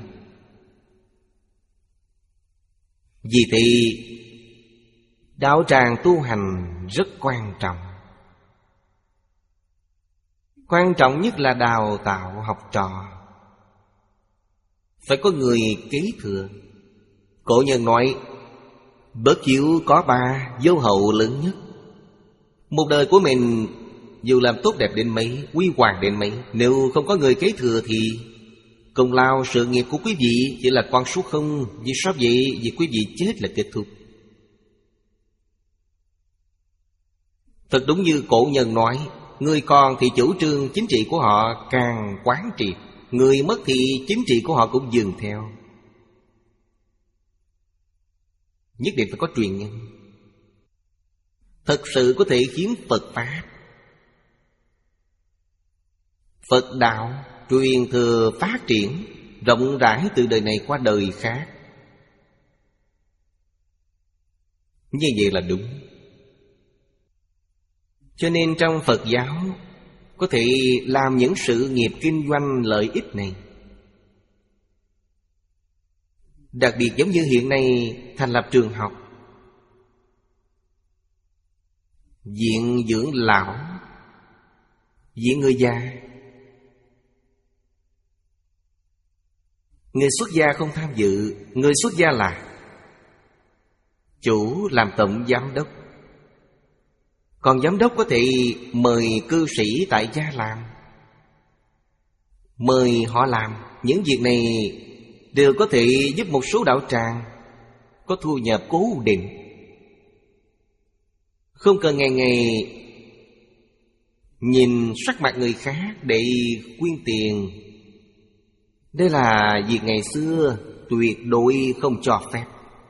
Vì thế đạo tràng tu hành rất quan trọng. Quan trọng nhất là đào tạo học trò, phải có người kế thừa. Cổ nhân nói bất hiếu có ba, vô hậu lớn nhất. Một đời của mình dù làm tốt đẹp đến mấy, huy hoàng đến mấy, nếu không có người kế thừa thì công lao sự nghiệp của quý vị chỉ là con số không. Vì sao vậy? Vì quý vị chết là kết thúc. Thật đúng như cổ nhân nói, người còn thì chủ trương chính trị của họ càng quán triệt, người mất thì chính trị của họ cũng dừng theo. Nhất định phải có truyền nhân, thật sự có thể khiến Phật Pháp, Phật Đạo truyền thừa phát triển rộng rãi từ đời này qua đời khác. Như vậy là đúng. Cho nên trong Phật giáo có thể làm những sự nghiệp kinh doanh lợi ích này. Đặc biệt giống như hiện nay thành lập trường học, viện dưỡng lão, viện người già. Người xuất gia không tham dự, người xuất gia là chủ làm tổng giám đốc. Còn giám đốc có thể mời cư sĩ tại gia làm, mời họ làm. Những việc này đều có thể giúp một số đạo tràng có thu nhập cố định, không cần ngày ngày nhìn sắc mặt người khác để quyên tiền. Đây là việc ngày xưa tuyệt đối không cho phép.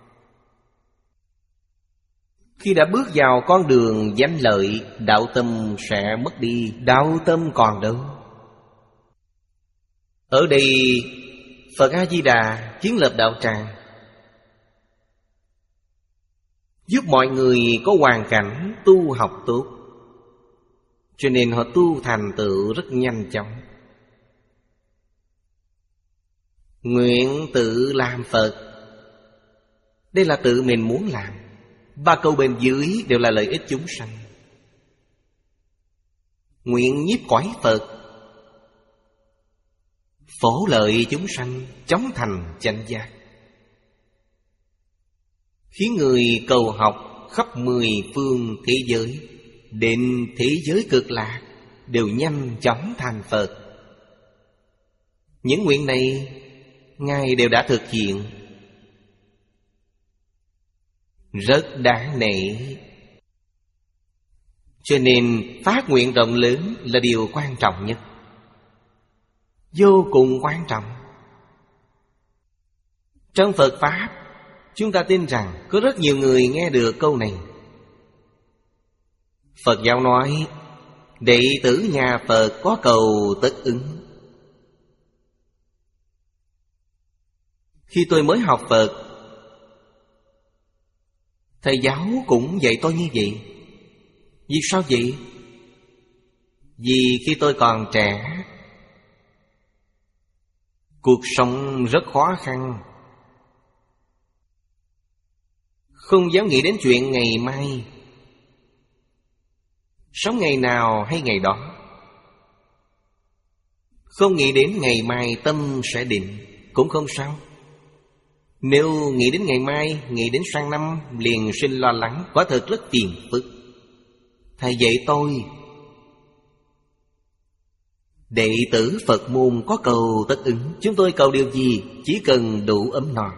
Khi đã bước vào con đường danh lợi, đạo tâm sẽ mất đi. Đạo tâm còn đâu? Ở đây Phật A-di-đà kiến lập đạo tràng, giúp mọi người có hoàn cảnh tu học tốt, cho nên họ tu thành tựu rất nhanh chóng. Nguyện tự làm Phật, đây là tự mình muốn làm. Ba câu bên dưới đều là lợi ích chúng sanh. Nguyện nhiếp cõi Phật, phổ lợi chúng sanh, chóng thành chánh giác, khiến người cầu học khắp mười phương thế giới, đến thế giới cực lạc đều nhanh chóng thành Phật. Những nguyện này Ngài đều đã thực hiện, rất đáng nể. Cho nên phát nguyện rộng lớn là điều quan trọng nhất, vô cùng quan trọng. Trong Phật Pháp, chúng ta tin rằng có rất nhiều người nghe được câu này. Phật giáo nói đệ tử nhà Phật có cầu tất ứng. Khi tôi mới học Phật, thầy giáo cũng dạy tôi như vậy. Vì sao vậy? Vì khi tôi còn trẻ, cuộc sống rất khó khăn, không dám nghĩ đến chuyện ngày mai, sống ngày nào hay ngày đó. Không nghĩ đến ngày mai tâm sẽ định cũng không sao. Nếu nghĩ đến ngày mai, nghĩ đến sang năm liền sinh lo lắng, quả thực rất phiền phức. Thầy dạy tôi Đệ tử Phật môn có cầu tất ứng. Chúng tôi cầu điều gì? Chỉ cần đủ ấm no,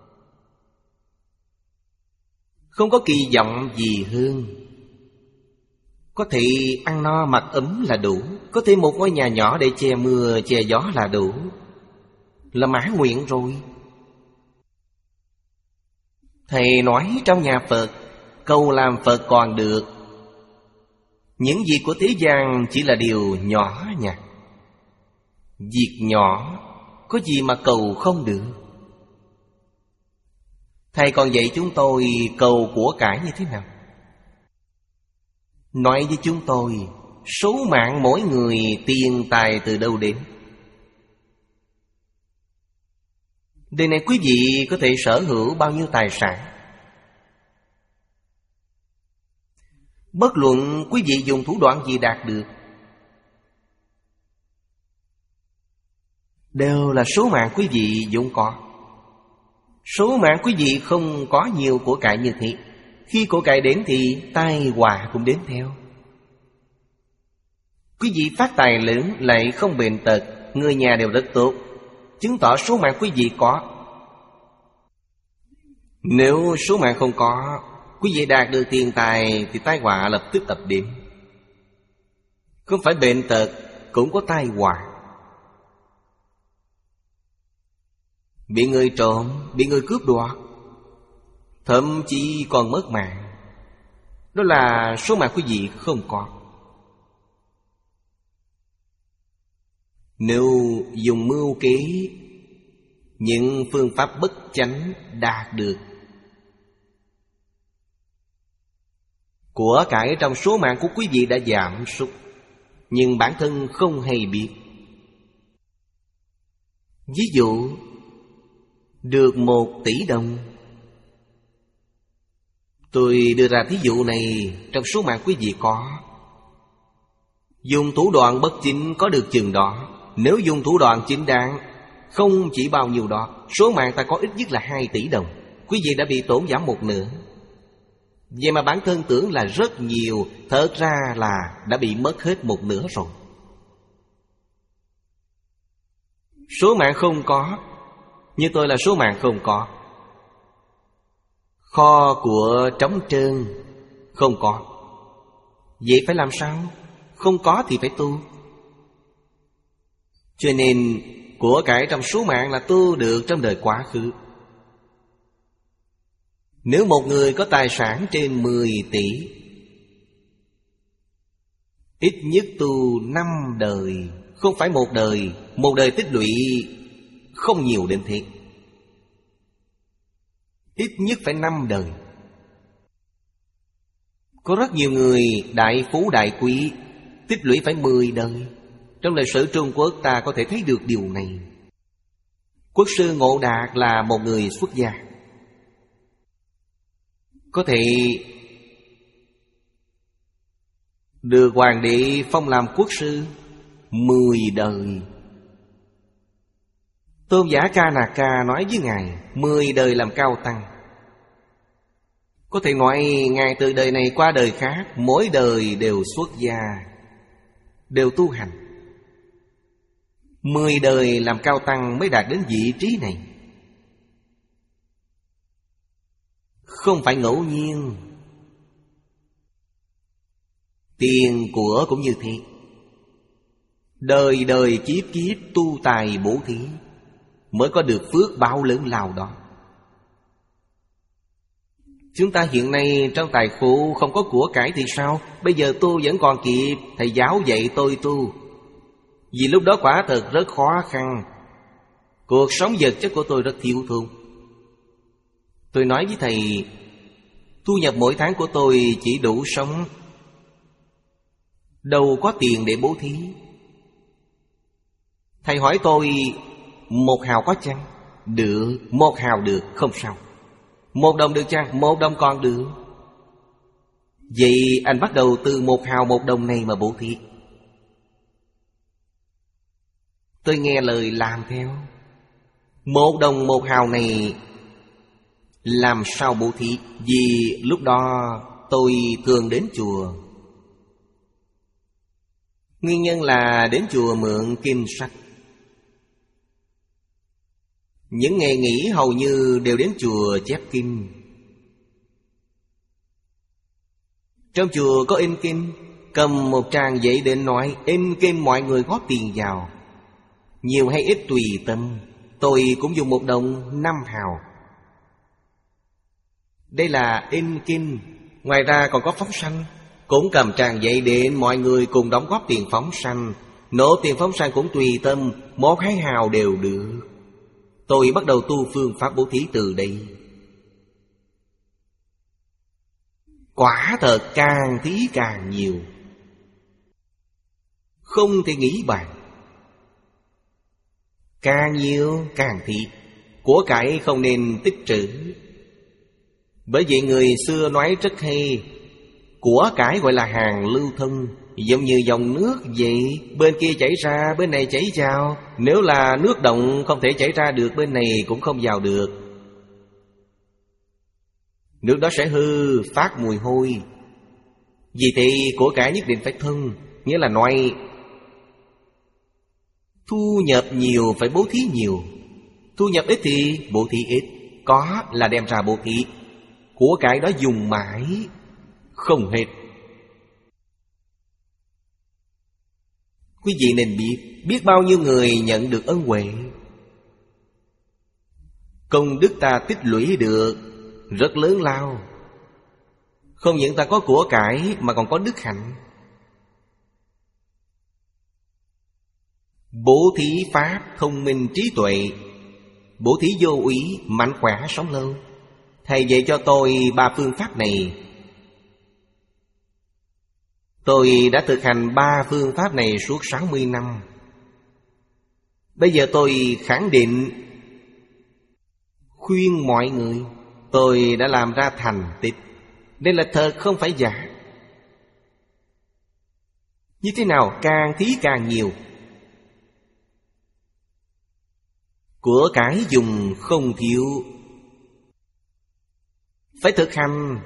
không có kỳ vọng gì hơn. Có thể ăn no mặc ấm là đủ. Có thể một ngôi nhà nhỏ để che mưa che gió là đủ, là mãn nguyện rồi. Thầy nói trong nhà Phật, cầu làm Phật còn được. Những việc của thế gian chỉ là điều nhỏ nhặt. Việc nhỏ có gì mà cầu không được. Thầy còn dạy chúng tôi cầu của cải như thế nào. Nói với chúng tôi số mạng mỗi người tiền tài từ đâu đến. Đời này quý vị có thể sở hữu bao nhiêu tài sản. Bất luận quý vị dùng thủ đoạn gì đạt được, đều là số mạng quý vị vốn có. Số mạng quý vị không có nhiều của cải như thế. Khi của cải đến thì tai họa cũng đến theo. Quý vị phát tài lớn lại không bệnh tật, người nhà đều rất tốt, chứng tỏ số mạng quý vị có. Nếu số mạng không có, quý vị đạt được tiền tài thì tai họa lập tức ập đến. Không phải bệnh tật cũng có tai họa. Bị người trộm, bị người cướp đoạt, thậm chí còn mất mạng. Đó là số mạng quý vị không có. Nếu dùng mưu kế, những phương pháp bất chánh đạt được, của cải trong số mạng của quý vị đã giảm sút, nhưng bản thân không hay biết. Ví dụ, được một tỷ đồng. Tôi đưa ra thí dụ này trong số mạng quý vị có. Dùng thủ đoạn bất chính có được chừng đó. Nếu dùng thủ đoạn chính đáng, không chỉ bao nhiêu đó, số mạng ta có ít nhất là hai tỷ đồng. Quý vị đã bị tổn giảm một nửa. Vậy mà bản thân tưởng là rất nhiều, thật ra là đã bị mất hết một nửa rồi. Số mạng không có, như tôi là số mạng không có. Kho của trống trơn, không có. Vậy phải làm sao? Không có thì phải tu. Cho nên của cải trong số mạng là tu được trong đời quá khứ. Nếu một người có tài sản trên mười tỷ, ít nhất tu năm đời. Không phải một đời. Một đời tích lũy không nhiều đến thế. Ít nhất phải năm đời. Có rất nhiều người đại phú đại quý tích lũy phải mười đời. Trong lịch sử Trung Quốc ta có thể thấy được điều này. Quốc sư Ngộ Đạt là một người xuất gia, có thể được hoàng đế phong làm quốc sư mười đời. Tôn giả Ca Nà Ca nói với Ngài mười đời làm cao tăng. Có thể nói Ngài từ đời này qua đời khác, mỗi đời đều xuất gia, đều tu hành. Mười đời làm cao tăng mới đạt đến vị trí này. Không phải ngẫu nhiên. Tiền của cũng như thế. Đời đời kiếp kiếp tu tài bố thí mới có được phước báo lớn lao đó. Chúng ta hiện nay trong tài khố không có của cải thì sao? Bây giờ tu vẫn còn kịp. Thầy giáo dạy tôi tu, vì lúc đó quả thật rất khó khăn. Cuộc sống vật chất của tôi rất thiếu thốn. Tôi nói với thầy, thu nhập mỗi tháng của tôi chỉ đủ sống, đâu có tiền để bố thí. Thầy hỏi tôi, một hào có chăng? Được, một hào được, không sao. Một đồng được chăng? Một đồng còn được. Vậy anh bắt đầu từ một hào một đồng này mà bố thí. Tôi nghe lời làm theo. Một đồng một hào này làm sao bố thí? Vì lúc đó tôi thường đến chùa. Nguyên nhân là đến chùa mượn kinh sách. Những ngày nghỉ hầu như đều đến chùa chép kinh. Trong chùa có in kinh, cầm một trang giấy đến nói in kinh mọi người góp tiền vào. Nhiều hay ít tùy tâm. Tôi cũng dùng một đồng năm hào. Đây là in kinh. Ngoài ra còn có phóng sanh, cũng cầm trang giấy đến mọi người cùng đóng góp tiền phóng sanh. Nộp tiền phóng sanh cũng tùy tâm, một hai hào đều được. Tôi bắt đầu tu phương pháp bố thí từ đây. Quả thật càng thí càng nhiều, không thể nghĩ bàn. Càng nhiều càng thí. Của cải không nên tích trữ. Bởi vậy người xưa nói rất hay, của cải gọi là hàng lưu thông, giống như dòng nước vậy. Bên kia chảy ra, bên này chảy vào. Nếu là nước động không thể chảy ra được, bên này cũng không vào được. Nước đó sẽ hư, phát mùi hôi. Vì thế của cải nhất định phải thông. Nghĩa là nói thu nhập nhiều phải bố thí nhiều, thu nhập ít thì bố thí ít. Có là đem ra bố thí. Của cải đó dùng mãi không hết. Quý vị nên biết, biết bao nhiêu người nhận được ân huệ. Công đức ta tích lũy được rất lớn lao. Không những ta có của cải mà còn có đức hạnh. Bố thí pháp thông minh trí tuệ, bố thí vô úy mạnh khỏe sống lâu. Thầy dạy cho tôi ba phương pháp này. Tôi đã thực hành ba phương pháp này suốt sáu mươi năm. Bây giờ tôi khẳng định, khuyên mọi người, tôi đã làm ra thành tích. Đây là thật không phải giả. Như thế nào? Càng thí càng nhiều. Của cải dùng không thiếu. Phải thực hành.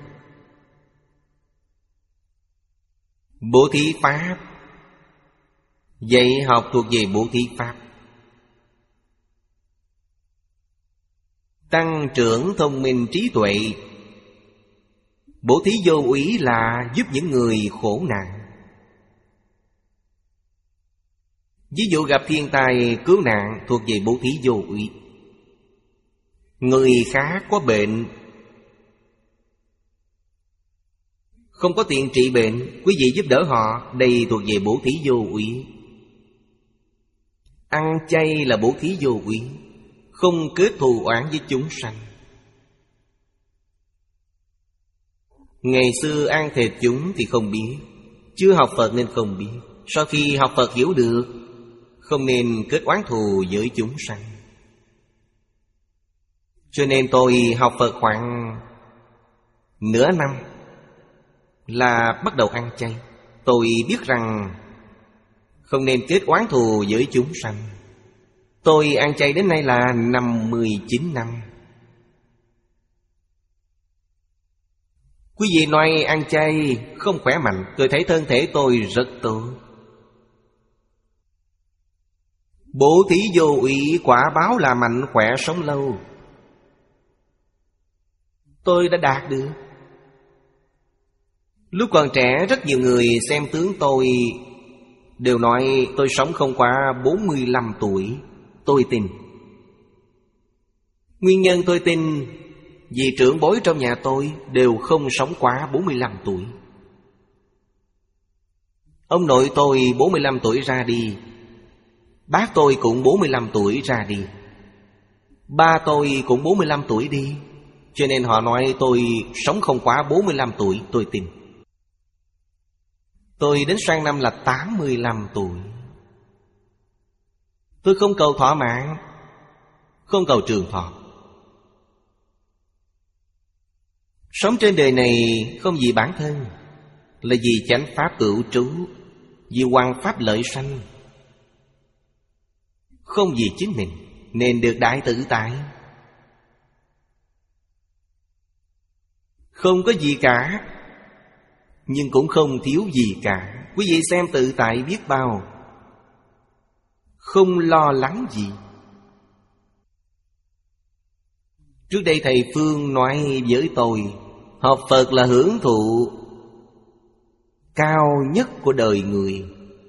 Bố thí pháp, dạy học thuộc về bố thí pháp. Tăng trưởng thông minh trí tuệ. Bố thí vô úy là giúp những người khổ nạn. Ví dụ gặp thiên tai cứu nạn thuộc về bố thí vô úy. Người khác có bệnh, không có tiền trị bệnh, quý vị giúp đỡ họ, đây thuộc về bố thí vô úy. Ăn chay là bố thí vô úy, không kết thù oán với chúng sanh. Ngày xưa ăn thịt chúng thì không biết, chưa học Phật nên không biết. Sau khi học Phật hiểu được, không nên kết oán thù với chúng sanh. Cho nên tôi học Phật khoảng nửa năm là bắt đầu ăn chay. Tôi biết rằng không nên kết oán thù với chúng sanh. Tôi ăn chay đến nay là năm mươi chín năm. Quý vị nói ăn chay không khỏe mạnh, tôi thấy thân thể tôi rất tốt. Bố thí vô úy quả báo là mạnh khỏe sống lâu. Tôi đã đạt được. Lúc còn trẻ rất nhiều người xem tướng tôi đều nói tôi sống không qua bốn mươi lăm tuổi. Tôi tin. Nguyên nhân tôi tin vì trưởng bối trong nhà tôi đều không sống quá bốn mươi lăm tuổi. Ông nội tôi bốn mươi lăm tuổi ra đi, bác tôi cũng bốn mươi lăm tuổi ra đi, ba tôi cũng bốn mươi lăm tuổi đi. Cho nên họ nói tôi sống không quá bốn mươi lăm tuổi, tôi tin. Tôi đến sang năm là tám mươi lăm tuổi. Tôi không cầu thọ mạng, không cầu trường thọ. Sống trên đời này không vì bản thân, là vì chánh pháp cửu trú, vì hoằng pháp lợi sanh. Không vì chính mình, nên được đại tự tại. Không có gì cả, nhưng cũng không thiếu gì cả. Quý vị xem tự tại biết bao, không lo lắng gì. Trước đây Thầy Phương nói với tôi, học Phật là hưởng thụ cao nhất của đời người.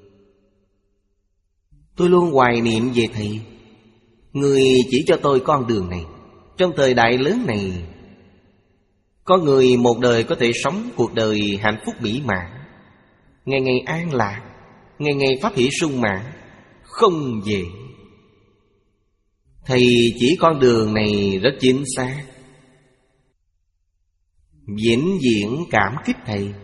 Tôi luôn hoài niệm về Thầy. Người chỉ cho tôi con đường này. Trong thời đại lớn này, có người một đời có thể sống cuộc đời hạnh phúc mỹ mãn, ngày ngày an lạc, ngày ngày pháp hỷ sung mãn, không dễ. Thầy chỉ con đường này rất chính xác. Vĩnh viễn cảm kích Thầy.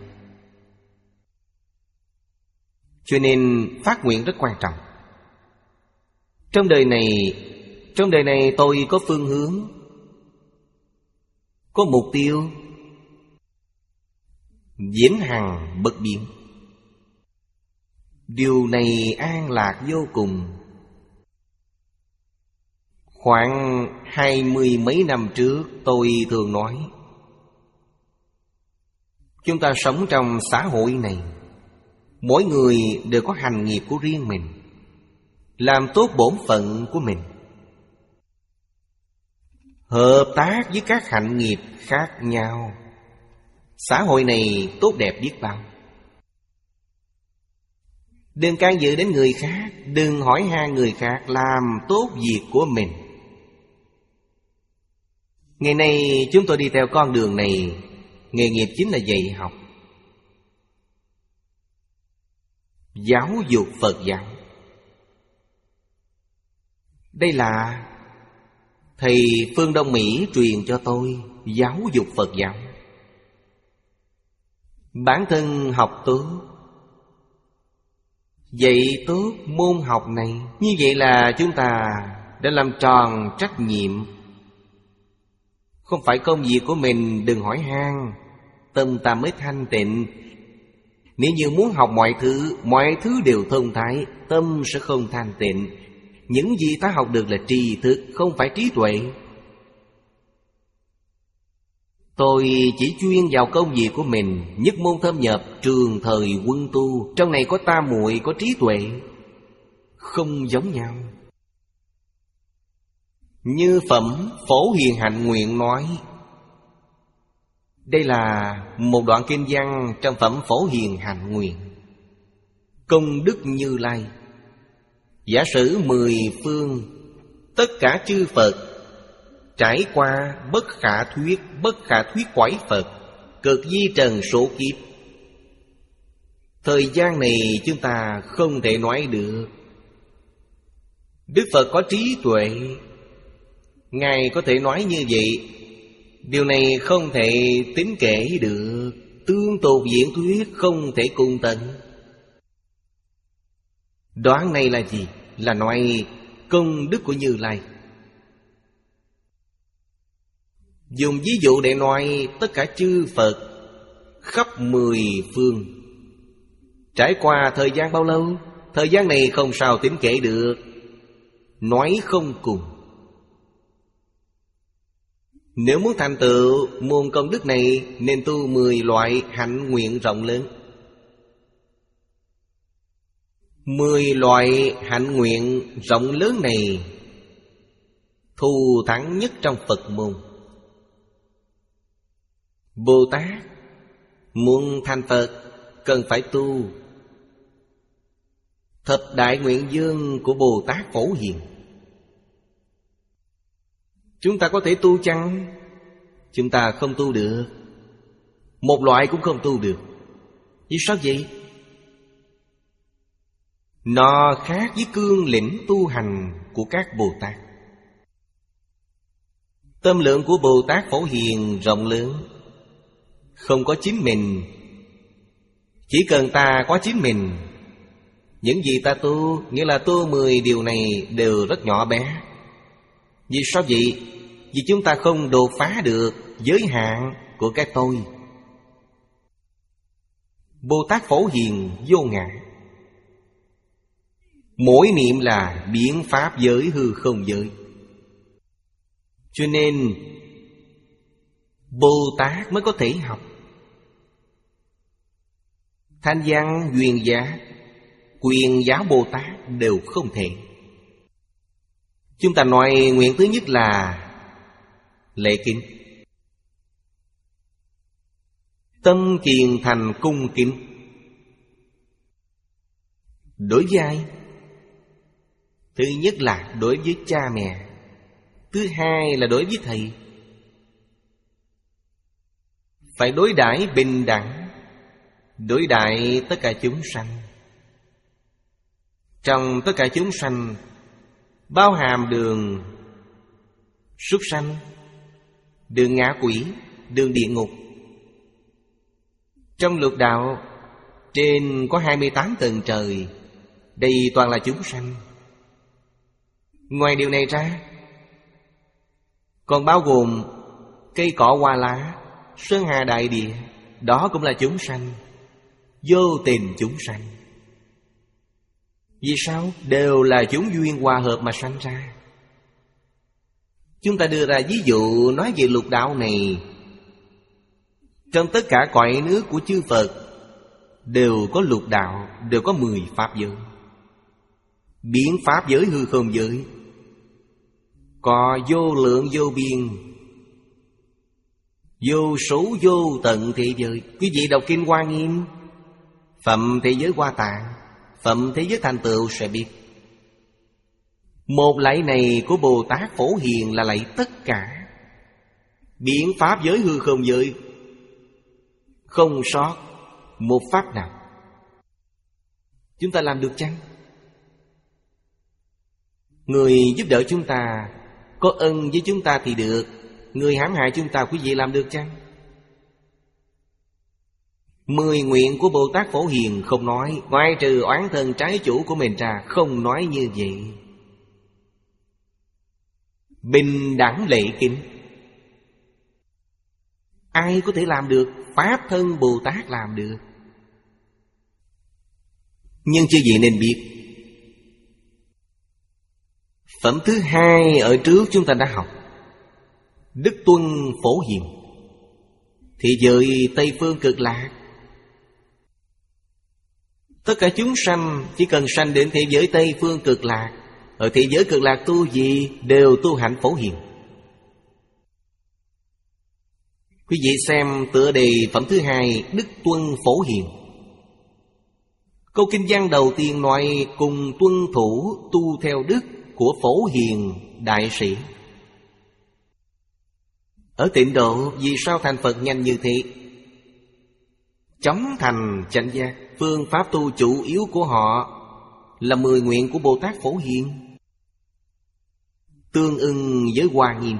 Cho nên phát nguyện rất quan trọng. Trong đời này Trong đời này tôi có phương hướng, có mục tiêu, vĩnh hằng bất biến. Điều này an lạc vô cùng. Khoảng hai mươi mấy năm trước tôi thường nói, chúng ta sống trong xã hội này, mỗi người đều có hành nghiệp của riêng mình, làm tốt bổn phận của mình, hợp tác với các hạnh nghiệp khác nhau, xã hội này tốt đẹp biết bao. Đừng can dự đến người khác, đừng hỏi han người khác, làm tốt việc của mình. Ngày nay chúng tôi đi theo con đường này, nghề nghiệp chính là dạy học, giáo dục Phật giáo. Đây là Thầy Phương Đông Mỹ truyền cho tôi giáo dục Phật giáo. Bản thân học tốt, dạy tốt môn học này, như vậy là chúng ta đã làm tròn trách nhiệm. Không phải công việc của mình đừng hỏi han, tâm ta mới thanh tịnh. Nếu như muốn học mọi thứ, mọi thứ đều thông thái, tâm sẽ không thanh tịnh. Những gì ta học được là tri thức, không phải trí tuệ. Tôi chỉ chuyên vào công việc của mình, nhất môn thâm nhập, trường thời quân tu. Trong này có tam muội, có trí tuệ, không giống nhau. Như phẩm Phổ Hiền Hạnh Nguyện nói, đây là một đoạn kinh văn trong phẩm Phổ Hiền Hạnh Nguyện. Công đức Như Lai, giả sử mười phương tất cả chư Phật trải qua bất khả thuyết, bất khả thuyết quải Phật, cực di trần số kiếp. Thời gian này chúng ta không thể nói được. Đức Phật có trí tuệ, Ngài có thể nói như vậy. Điều này không thể tính kể được, tương tục diễn thuyết không thể cùng tận. Đoạn này là gì? Là nói công đức của Như Lai. Dùng ví dụ để nói tất cả chư Phật khắp mười phương trải qua thời gian bao lâu? Thời gian này không sao tính kể được, nói không cùng. Nếu muốn thành tựu môn công đức này, nên tu mười loại hạnh nguyện rộng lớn. Mười loại hạnh nguyện rộng lớn này thù thắng nhất trong Phật môn. Bồ Tát muốn thành Phật cần phải tu thập đại nguyện dương của Bồ Tát Phổ Hiền. Chúng ta có thể tu chăng? Chúng ta không tu được. Một loại cũng không tu được. Vì sao vậy? Nó khác với cương lĩnh tu hành của các Bồ Tát. Tâm lượng của Bồ Tát Phổ Hiền rộng lớn, không có chính mình. Chỉ cần ta có chính mình, những gì ta tu, nghĩa là tu mười điều này đều rất nhỏ bé. Vì sao vậy? Vì chúng ta không đột phá được giới hạn của cái tôi. Bồ Tát Phổ Hiền vô ngã, mỗi niệm là biến pháp giới hư không giới. Cho nên Bồ Tát mới có thể học. Thanh văn, duyên giá, quyền giáo Bồ Tát đều không thể. Chúng ta nói nguyện thứ nhất là lễ kính. Tâm kiền thành cung kính. Đối với ai? Thứ nhất là đối với cha mẹ. Thứ hai là đối với thầy. Phải đối đãi bình đẳng, đối đãi tất cả chúng sanh. Trong tất cả chúng sanh bao hàm đường súc sanh, đường ngạ quỷ, đường địa ngục. Trong lục đạo, trên có hai mươi tám tầng trời, đây toàn là chúng sanh. Ngoài điều này ra, còn bao gồm cây cỏ hoa lá, sơn hà đại địa, đó cũng là chúng sanh, vô tình chúng sanh. Vì sao? Đều là chúng duyên hòa hợp mà sanh ra. Chúng ta đưa ra ví dụ nói về lục đạo này. Trong tất cả cõi nước của chư Phật đều có lục đạo, đều có mười pháp giới. Biến pháp giới hư không giới, có vô lượng vô biên, vô số vô tận thế giới. Quý vị đọc kinh Hoa Nghiêm, phẩm thế giới Hoa Tạng, phẩm thế giới thành tựu sẽ biết. Một lạy này của Bồ Tát Phổ Hiền là lạy tất cả, biến pháp giới hư không giới, không sót một pháp nào. Chúng ta làm được chăng? Người giúp đỡ chúng ta, có ân với chúng ta thì được. Người hãm hại chúng ta, quý vị làm được chăng? Mười nguyện của Bồ Tát Phổ Hiền không nói, ngoại trừ oán thân trái chủ của mình ra, không nói như vậy. Bình đẳng lễ kính, ai có thể làm được? Pháp thân Bồ Tát làm được. Nhưng chư vị nên biết, phẩm thứ hai ở trước chúng ta đã học, Đức Tuân Phổ Hiền. Thế giới Tây Phương Cực Lạc, tất cả chúng sanh chỉ cần sanh đến thế giới Tây Phương Cực Lạc, ở thế giới Cực Lạc tu gì? Đều tu hạnh Phổ Hiền. Quý vị xem tựa đề phẩm thứ hai, Đức Tuân Phổ Hiền. Câu kinh văn đầu tiên nói cùng tuân thủ tu theo đức của Phổ Hiền đại sĩ. Ở Tịnh Độ vì sao thành Phật nhanh như thế? Chóng thành chánh giác. Phương pháp tu chủ yếu của họ là mười nguyện của Bồ Tát Phổ Hiền, tương ưng với Hoa Nghiêm.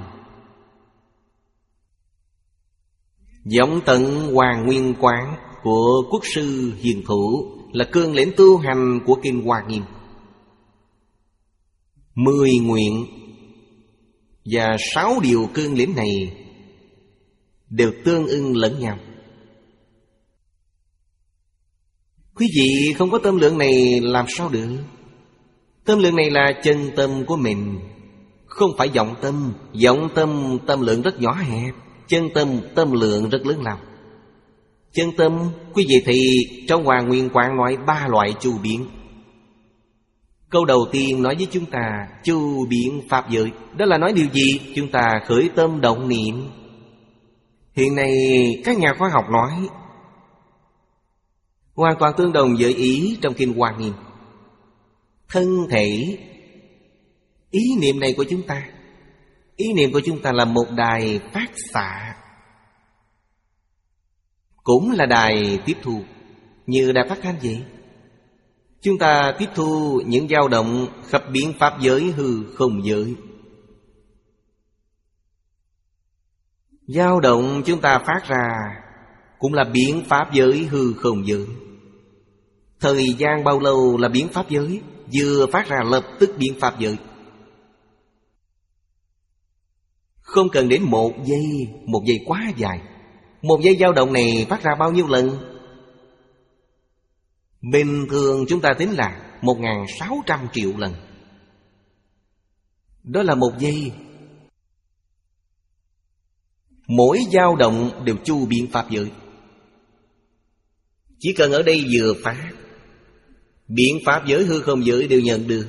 Vọng tận Hoàng Nguyên Quán của Quốc sư Hiền Thủ là cương lĩnh tu hành của kinh Hoa Nghiêm. Mười nguyện và sáu điều cương lĩnh này đều tương ưng lẫn nhau. Quý vị không có tâm lượng này làm sao được? Tâm lượng này là chân tâm của mình, không phải vọng tâm. Vọng tâm tâm lượng rất nhỏ hẹp, chân tâm tâm lượng rất lớn lao. Chân tâm, quý vị thì trong Hoàng Nguyên Quán nói ba loại chu biến. Câu đầu tiên nói với chúng ta chu biến pháp giới. Đó là nói điều gì? Chúng ta khởi tâm động niệm. Hiện nay các nhà khoa học nói hoàn toàn tương đồng với ý trong kinh Hoa Nghiêm. Thân thể, ý niệm này của chúng ta, ý niệm của chúng ta là một đài phát xạ, cũng là đài tiếp thu, như đài phát thanh vậy. Chúng ta tiếp thu những dao động khắp biến pháp giới hư không giới. Dao động chúng ta phát ra cũng là biến pháp giới hư không giới. Thời gian bao lâu là biến pháp giới? Vừa phát ra lập tức biến pháp giới. Không cần đến một giây, một giây quá dài. Một giây dao động này phát ra bao nhiêu lần? Bình thường chúng ta tính là một nghìn sáu trăm triệu lần. Đó là một giây. Mỗi dao động đều chu biến pháp giới. Chỉ cần ở đây vừa phát, biện pháp giới hư không giới đều nhận được.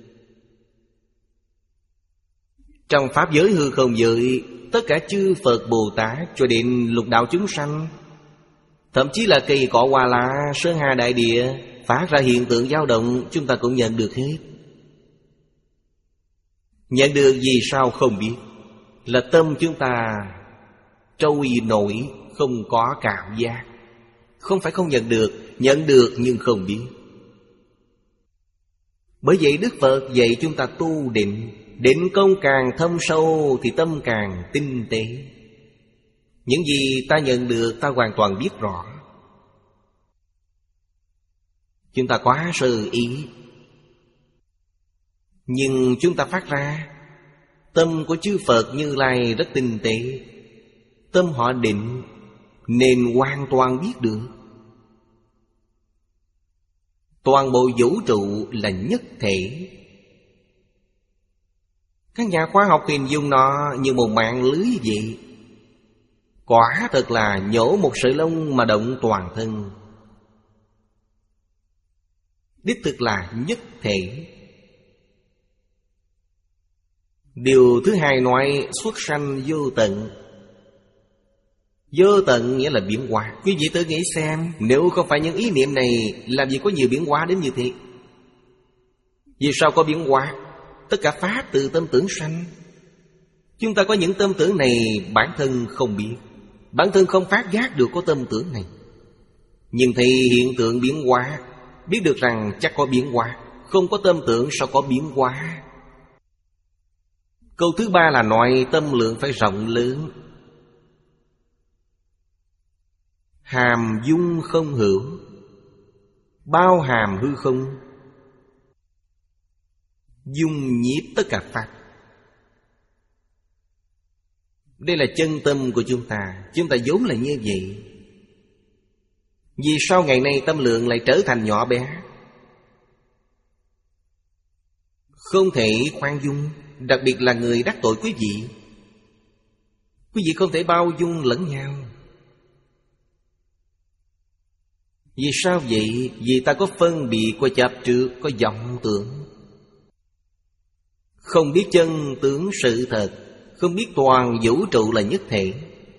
Trong pháp giới hư không giới, tất cả chư Phật Bồ Tát cho đến lục đạo chúng sanh, thậm chí là cây cỏ hoa lá, sơn hà đại địa phát ra hiện tượng dao động, chúng ta cũng nhận được hết. Nhận được vì sao không biết, là tâm chúng ta trôi nổi, không có cảm giác. Không phải không nhận được, nhận được nhưng không biết. Bởi vậy Đức Phật dạy chúng ta tu định. Định công càng thâm sâu thì tâm càng tinh tế. Những gì ta nhận được ta hoàn toàn biết rõ. Chúng ta quá sơ ý, nhưng chúng ta phát ra. Tâm của chư Phật Như Lai rất tinh tế. Tâm họ định nên hoàn toàn biết được. Toàn bộ vũ trụ là nhất thể. Các nhà khoa học hình dung nó như một mạng lưới vậy. Quả thật là nhổ một sợi lông mà động toàn thân. Đích thực là nhất thể. Điều thứ hai nói xuất sanh vô tận. Vô tận nghĩa là biến hóa. Quý vị tự nghĩ xem, nếu không phải những ý niệm này, làm gì có nhiều biến hóa đến như thế? Vì sao có biến hóa? Tất cả pháp từ tâm tưởng sanh. Chúng ta có những tâm tưởng này, bản thân không biết, bản thân không phát giác được có tâm tưởng này. Nhưng thấy hiện tượng biến hóa, biết được rằng chắc có biến hóa. Không có tâm tưởng sao có biến hóa? Câu thứ ba là nói tâm lượng phải rộng lớn. Hàm dung không hữu, bao hàm hư không, dung nhiếp tất cả pháp. Đây là chân tâm của chúng ta. Chúng ta vốn là như vậy. Vì sao ngày nay tâm lượng lại trở thành nhỏ bé? Không thể khoan dung. Đặc biệt là người đắc tội quý vị. Quý vị không thể bao dung lẫn nhau. Vì sao vậy? Vì ta có phân biệt, có chấp trước, có vọng tưởng. Không biết chân tướng sự thật, không biết toàn vũ trụ là nhất thể.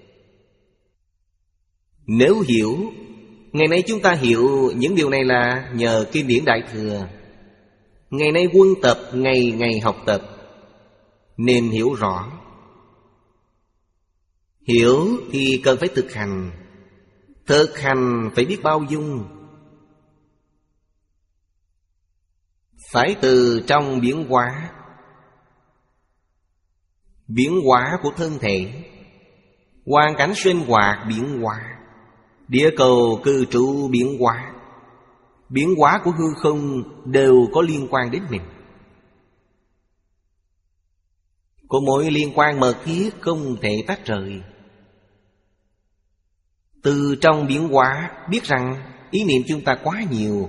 Nếu hiểu, ngày nay chúng ta hiểu những điều này là nhờ kinh điển Đại Thừa. Ngày nay quân tập, ngày ngày học tập, nên hiểu rõ. Hiểu thì cần phải thực hành. Thực hành phải biết bao dung. Phải từ trong biến hóa. Biến hóa của thân thể, hoàn cảnh sinh hoạt biến hóa, địa cầu cư trú biến hóa, biến hóa của hư không đều có liên quan đến mình. Có mối liên quan mật thiết không thể tách rời. Từ trong biến hóa biết rằng ý niệm chúng ta quá nhiều.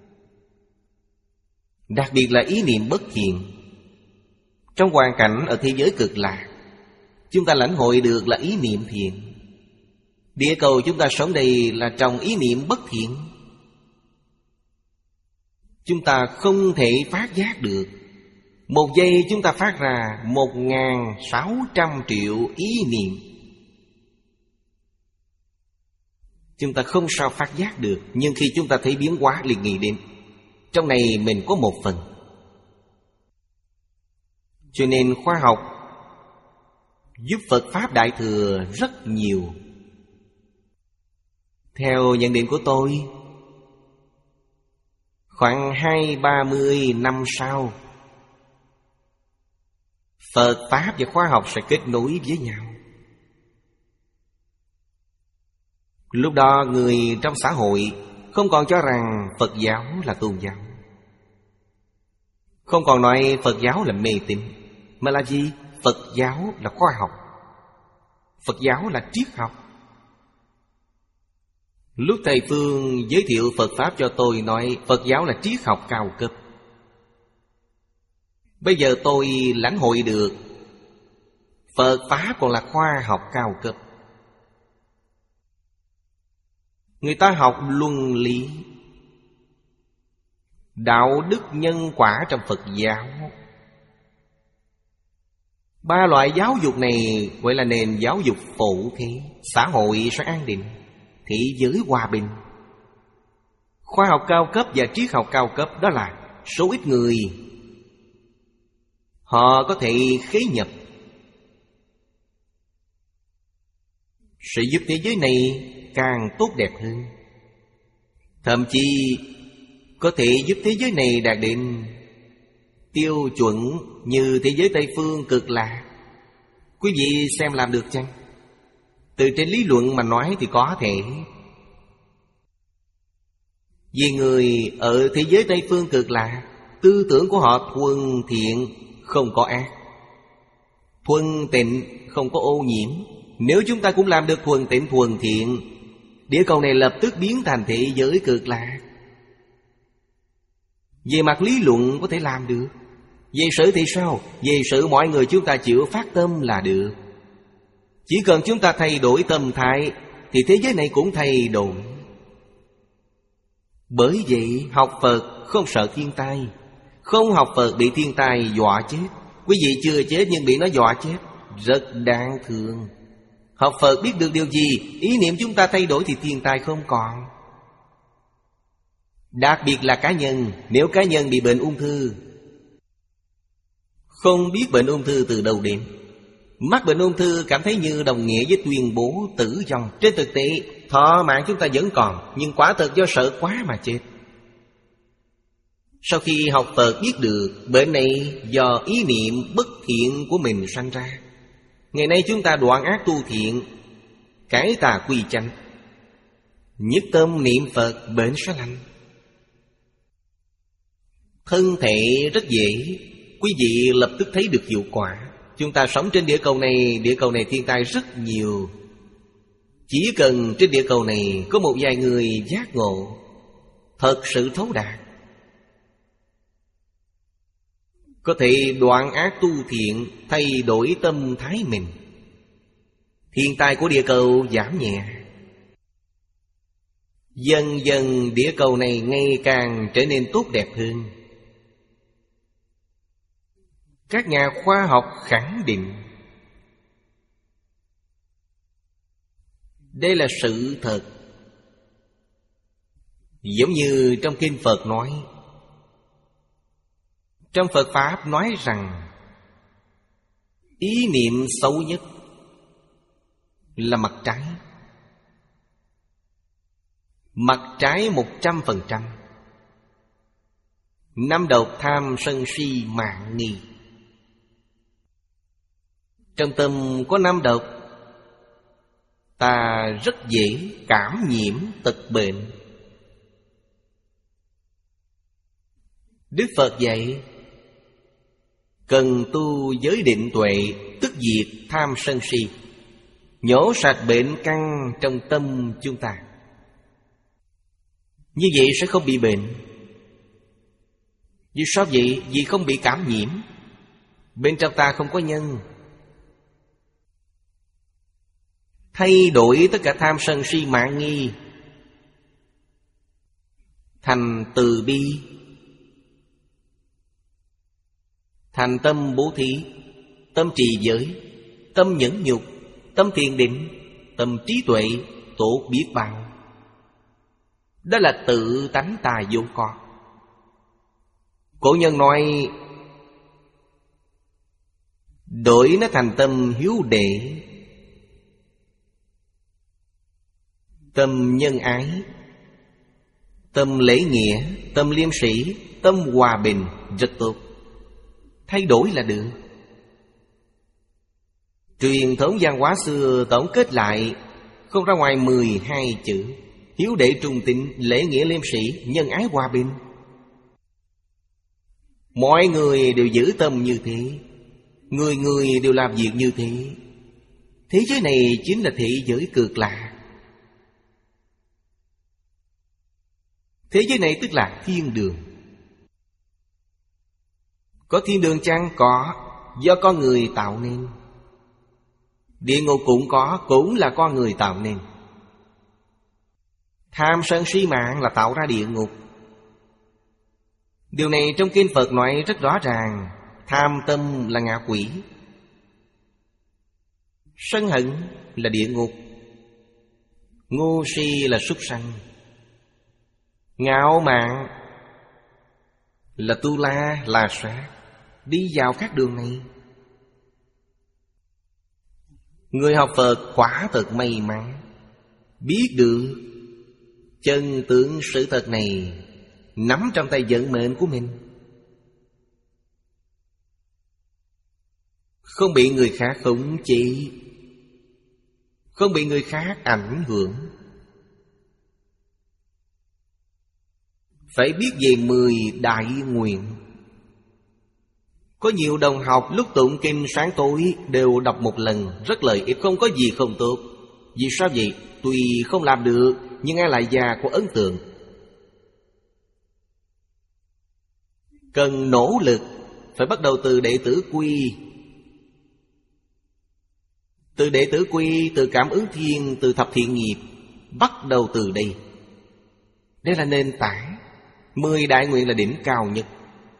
Đặc biệt là ý niệm bất thiện. Trong hoàn cảnh ở thế giới cực lạc, chúng ta lãnh hội được là ý niệm thiện. Địa cầu chúng ta sống đây là trong ý niệm bất thiện. Chúng ta không thể phát giác được. Một giây chúng ta phát ra một ngàn sáu trăm triệu ý niệm. Chúng ta không sao phát giác được. Nhưng khi chúng ta thấy biến hóa liền nghĩ đến trong này mình có một phần. Cho nên khoa học giúp Phật Pháp Đại Thừa rất nhiều. Theo nhận định của tôi, khoảng hai ba mươi năm sau, Phật Pháp và khoa học sẽ kết nối với nhau. Lúc đó người trong xã hội không còn cho rằng Phật giáo là tôn giáo, không còn nói Phật giáo là mê tín, mà là gì? Phật giáo là khoa học, Phật giáo là triết học. Lúc thầy Phương giới thiệu Phật Pháp cho tôi, nói Phật giáo là triết học cao cấp. Bây giờ tôi lãnh hội được Phật Pháp còn là khoa học cao cấp. Người ta học luân lý, đạo đức nhân quả trong Phật giáo. Ba loại giáo dục này gọi là nền giáo dục phổ thế. Xã hội sẽ an định, thế giới hòa bình. Khoa học cao cấp và triết học cao cấp đó là số ít người họ có thể khế nhập, sẽ giúp thế giới này càng tốt đẹp hơn. Thậm chí có thể giúp thế giới này đạt đến tiêu chuẩn như thế giới Tây Phương cực lạc. Quý vị xem làm được chăng? Từ trên lý luận mà nói thì có thể. Vì người ở thế giới Tây Phương cực lạc, tư tưởng của họ thuần thiện, không có ác, thuần tịnh, không có ô nhiễm. Nếu chúng ta cũng làm được thuần tịnh thuần thiện, địa cầu này lập tức biến thành thế giới cực lạc. Về mặt lý luận có thể làm được. Về sự thì sao? Về sự mọi người chúng ta chịu phát tâm là được. Chỉ cần chúng ta thay đổi tâm thái thì thế giới này cũng thay đổi. Bởi vậy học Phật không sợ thiên tai. Không học Phật bị thiên tai dọa chết. Quý vị chưa chết nhưng bị nó dọa chết, rất đáng thương. Học Phật biết được điều gì? Ý niệm chúng ta thay đổi thì thiên tai không còn. Đặc biệt là cá nhân. Nếu cá nhân bị bệnh ung thư, không biết bệnh ung thư từ đâu đến, mắc bệnh ung thư cảm thấy như đồng nghĩa với tuyên bố tử vong. Trên thực tế thọ mạng chúng ta vẫn còn, nhưng quả thật do sợ quá mà chết. Sau khi học Phật biết được bệnh này do ý niệm bất thiện của mình sanh ra, ngày nay chúng ta đoạn ác tu thiện, cải tà quy chánh, nhất tâm niệm Phật, bệnh sẽ lành. Thân thể rất dễ, quý vị lập tức thấy được hiệu quả. Chúng ta sống trên địa cầu này, địa cầu này thiên tai rất nhiều. Chỉ cần trên địa cầu này có một vài người giác ngộ, thật sự thấu đạt, có thể đoạn ác tu thiện, thay đổi tâm thái mình, thiên tai của địa cầu giảm nhẹ. Dần dần địa cầu này ngày càng trở nên tốt đẹp hơn. Các nhà khoa học khẳng định đây là sự thật. Giống như trong kinh Phật nói, trong Phật Pháp nói rằng ý niệm xấu nhất là mặt trái. Mặt trái một trăm phần trăm. Năm độc tham sân si mạn nghi. Trong tâm có năm độc, ta rất dễ cảm nhiễm tật bệnh. Đức Phật dạy cần tu giới định tuệ, tức diệt tham sân si, nhổ sạch bệnh căn trong tâm chúng ta. Như vậy sẽ không bị bệnh. Vì sao vậy? Vì không bị cảm nhiễm. Bên trong ta không có nhân. Thay đổi tất cả tham sân si mạn nghi thành từ bi, thành tâm bố thí, tâm trì giới, tâm nhẫn nhục, tâm thiền định, tâm trí tuệ, tốt biết bao. Đó là tự tánh ta vốn có. Cổ nhân nói đổi nó thành tâm hiếu đệ, tâm nhân ái, tâm lễ nghĩa, tâm liêm sĩ, tâm hòa bình, rất tốt. Thay đổi là được. Truyền thống văn hóa xưa tổng kết lại không ra ngoài mười hai chữ: hiếu đệ trung tín, lễ nghĩa liêm sĩ, nhân ái hòa bình. Mọi người đều giữ tâm như thế, người người đều làm việc như thế. Thế giới này chính là thế giới cực lạc. Thế giới này tức là thiên đường. Có thiên đường chăng? Có, do con người tạo nên. Địa ngục cũng có, cũng là con người tạo nên. Tham sân si mạng là tạo ra địa ngục. Điều này trong kinh Phật nói rất rõ ràng. Tham tâm là ngạ quỷ, sân hận là địa ngục, ngu si là súc sanh, ngạo mạn là tu la, là sát. Đi vào các đường này, người học Phật quả thật may mắn, biết được chân tướng sự thật này, nắm trong tay vận mệnh của mình, không bị người khác khống chế, không bị người khác ảnh hưởng. Phải biết về mười đại nguyện. Có nhiều đồng học lúc tụng kinh sáng tối đều đọc một lần, rất lợi ích, không có gì không tốt. Vì sao vậy? Tuy không làm được, nhưng ai lại già có ấn tượng. Cần nỗ lực, phải bắt đầu từ đệ tử quy. Từ đệ tử quy, từ cảm ứng thiên, từ thập thiện nghiệp. Bắt đầu từ đây. Đây là nền tảng. Mười đại nguyện là đỉnh cao nhất.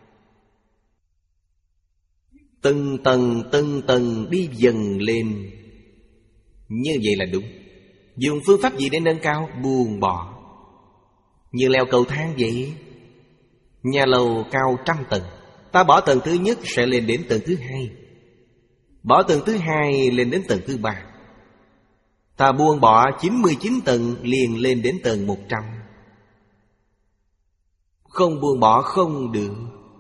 Từng tầng từng tầng đi dần lên. Như vậy là đúng. Dùng phương pháp gì để nâng cao? Buông bỏ. Như leo cầu thang vậy. Nhà lầu cao trăm tầng, ta bỏ tầng thứ nhất sẽ lên đến tầng thứ hai, bỏ tầng thứ hai lên đến tầng thứ ba. Ta buông bỏ chín mươi chín tầng liền lên đến tầng một trăm. Không buông bỏ không được.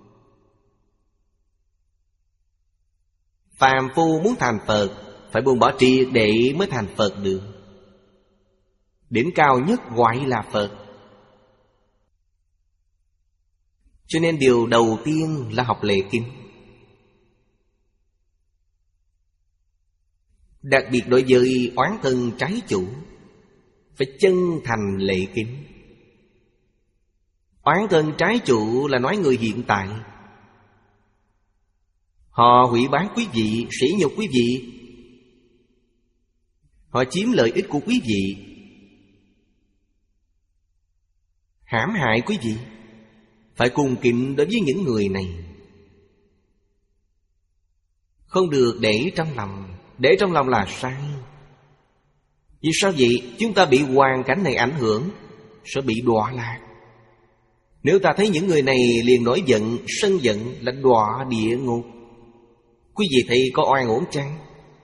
Phàm phu muốn thành Phật phải buông bỏ triệt để mới thành Phật được. Đỉnh cao nhất gọi là Phật. Cho nên điều đầu tiên là học lễ kinh. Đặc biệt đối với oán thân trái chủ, phải chân thành lễ kính. Oán thân trái chủ là nói người hiện tại. Họ hủy bán quý vị, sỉ nhục quý vị, họ chiếm lợi ích của quý vị, hãm hại quý vị. Phải cung kính đối với những người này, không được để trong lòng. Để trong lòng là sai. Vì sao vậy? Chúng ta bị hoàn cảnh này ảnh hưởng, sẽ bị đọa lạc. Nếu ta thấy những người này liền nổi giận, sân giận là đọa địa ngục. Quý vị thấy có oan uổng chăng?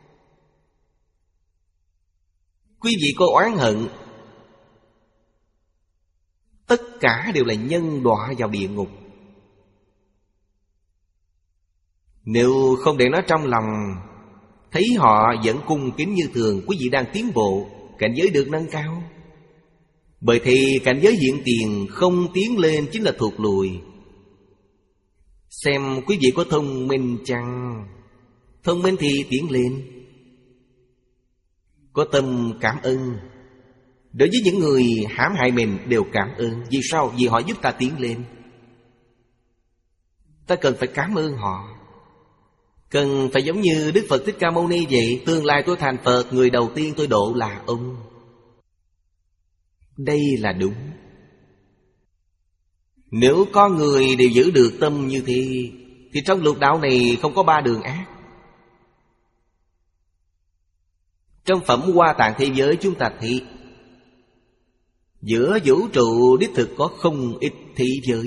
Quý vị có oán hận, tất cả đều là nhân đọa vào địa ngục. Nếu không để nó trong lòng, thấy họ vẫn cung kính như thường, quý vị đang tiến bộ, cảnh giới được nâng cao. Bởi thì cảnh giới hiện tiền không tiến lên chính là thụt lùi. Xem quý vị có thông minh chăng? Thông minh thì tiến lên. Có tâm cảm ơn. Đối với những người hãm hại mình đều cảm ơn. Vì sao? Vì họ giúp ta tiến lên. Ta cần phải cảm ơn họ. Cần phải giống như Đức Phật Thích Ca Mâu Ni vậy. Tương lai tôi thành Phật, người đầu tiên tôi độ là ông. Đây là đúng. Nếu có người đều giữ được tâm như thế, thì trong lục đạo này không có ba đường ác. Trong phẩm Hoa Tạng thế giới chúng ta thấy giữa vũ trụ đích thực có không ít thế giới.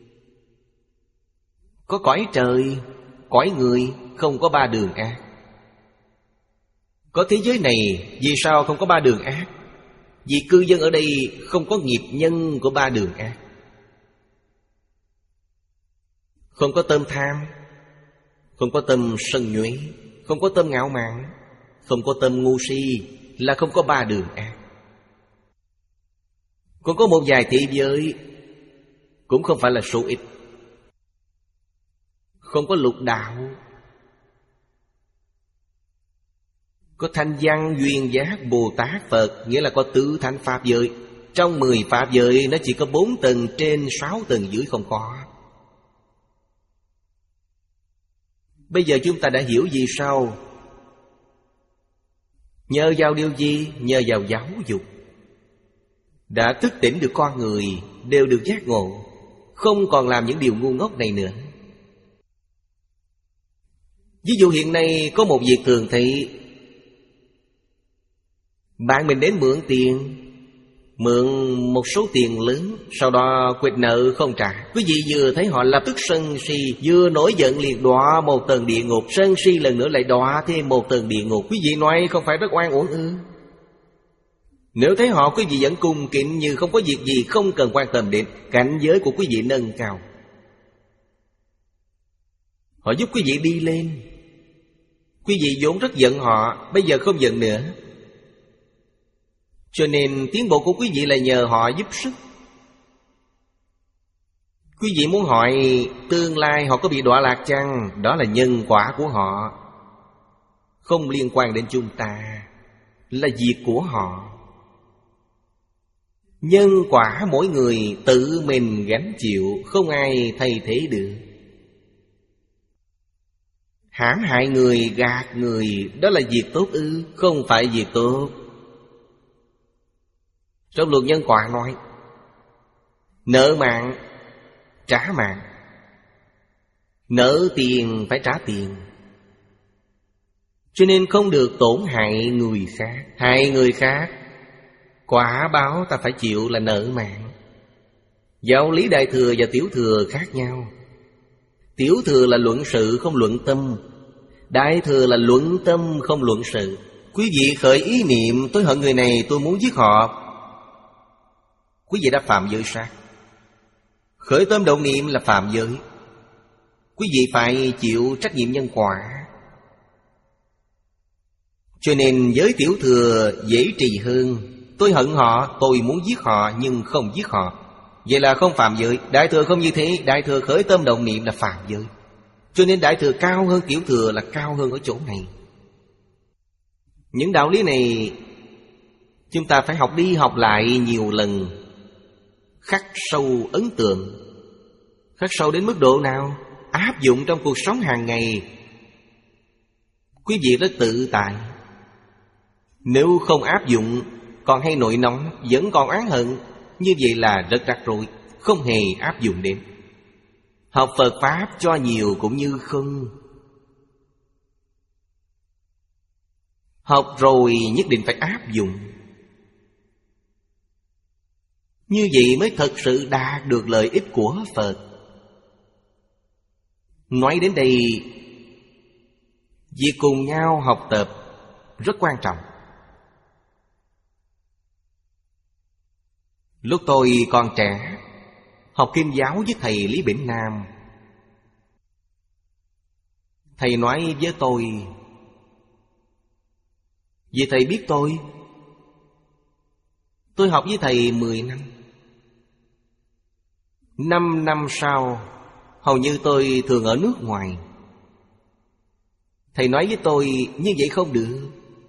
Có cõi trời, cõi người, không có ba đường ác. Có thế giới này, vì sao không có ba đường ác? Vì cư dân ở đây không có nghiệp nhân của ba đường ác. Không có tâm tham, không có tâm sân nhuế, không có tâm ngạo mạn, không có tâm ngu si, là không có ba đường ác. Còn có một vài thế giới, cũng không phải là số ít. Không có lục đạo, có thanh văn duyên giác Bồ Tát Phật, nghĩa là có tứ thánh pháp giới. Trong mười pháp giới nó chỉ có bốn tầng trên, sáu tầng dưới không có. Bây giờ chúng ta đã hiểu vì sao. Nhờ vào điều gì? Nhờ vào giáo dục. đã thức tỉnh được con người, đều được giác ngộ, không còn làm những điều ngu ngốc này nữa. Ví dụ hiện nay có một việc thường thấy, bạn mình đến mượn tiền, mượn một số tiền lớn, sau đó quỵt nợ không trả. Quý vị vừa thấy họ lập tức sân si, vừa nổi giận liền đọa một tầng địa ngục, sân si lần nữa lại đọa thêm một tầng địa ngục. Quý vị nói không phải rất oan uổng ư? Nếu thấy họ, quý vị vẫn cung kính như không có việc gì, không cần quan tâm đến, cảnh giới của quý vị nâng cao. Họ giúp quý vị đi lên. Quý vị vốn rất giận họ, bây giờ không giận nữa. Cho nên tiến bộ của quý vị là nhờ họ giúp sức. Quý vị muốn hỏi tương lai họ có bị đọa lạc chăng? Đó là nhân quả của họ, không liên quan đến chúng ta, là việc của họ. Nhân quả mỗi người tự mình gánh chịu, không ai thay thế được. Hãm hại người, gạt người, đó là việc tốt ư? Không phải việc tốt. Trong luật nhân quả nói, nợ mạng trả mạng, nợ tiền phải trả tiền. Cho nên không được tổn hại người khác. Hại người khác, quả báo ta phải chịu là nợ mạng. Giáo lý Đại Thừa và Tiểu Thừa khác nhau. Tiểu Thừa là luận sự không luận tâm, Đại Thừa là luận tâm không luận sự. Quý vị khởi ý niệm tôi hận người này, tôi muốn giết họ, quý vị đã phạm giới sát. Khởi tâm động niệm là phạm giới. Quý vị phải chịu trách nhiệm nhân quả. Cho nên giới Tiểu Thừa dễ trì hơn. Tôi hận họ, tôi muốn giết họ nhưng không giết họ, vậy là không phạm giới. Đại Thừa không như thế. Đại Thừa khởi tâm động niệm là phạm giới. Cho nên Đại Thừa cao hơn Tiểu Thừa là cao hơn ở chỗ này. Những đạo lý này chúng ta phải học đi học lại nhiều lần, khắc sâu ấn tượng. Khắc sâu đến mức độ nào? Áp dụng trong cuộc sống hàng ngày, quý vị rất tự tại. Nếu không áp dụng, còn hay nổi nóng, vẫn còn oán hận, như vậy là rất rắc rối, không hề áp dụng đến. Học Phật Pháp cho nhiều cũng như không. Học rồi nhất định phải áp dụng. Như vậy mới thật sự đạt được lợi ích của Phật. Nói đến đây, việc cùng nhau học tập rất quan trọng. Lúc tôi còn trẻ, học Kinh giáo với thầy Lý Bỉnh Nam. Thầy nói với tôi, vì thầy biết tôi. Tôi học với thầy mười năm. Năm năm sau, hầu như tôi thường ở nước ngoài. Thầy nói với tôi, như vậy không được.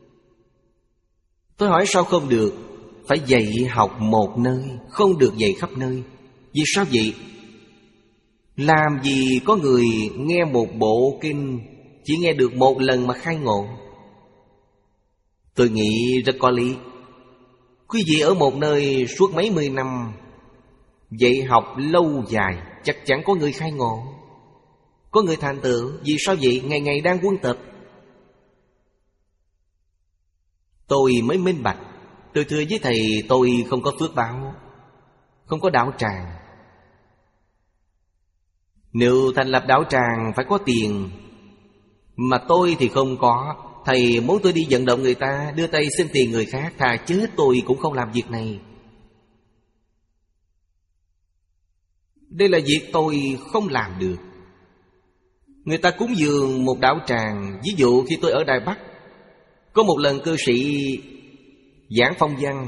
Tôi hỏi sao không được? Phải dạy học một nơi, không được dạy khắp nơi. Vì sao vậy? Làm gì có người nghe một bộ kinh chỉ nghe được một lần mà khai ngộ? Tôi nghĩ rất có lý. Quý vị ở một nơi suốt mấy mươi năm, dạy học lâu dài, chắc chắn có người khai ngộ, có người thành tựu. Vì sao vậy? Ngày ngày đang quân tập. Tôi mới minh bạch. Tôi thưa với thầy, tôi không có phước báo, không có đạo tràng. Nếu thành lập đạo tràng phải có tiền, mà tôi thì không có. Thầy muốn tôi đi vận động người ta, đưa tay xin tiền người khác, thà chết tôi cũng không làm việc này. Đây là việc tôi không làm được. Người ta cúng dường một đạo tràng. Ví dụ khi tôi ở Đài Bắc, có một lần cư sĩ giảng phong văn.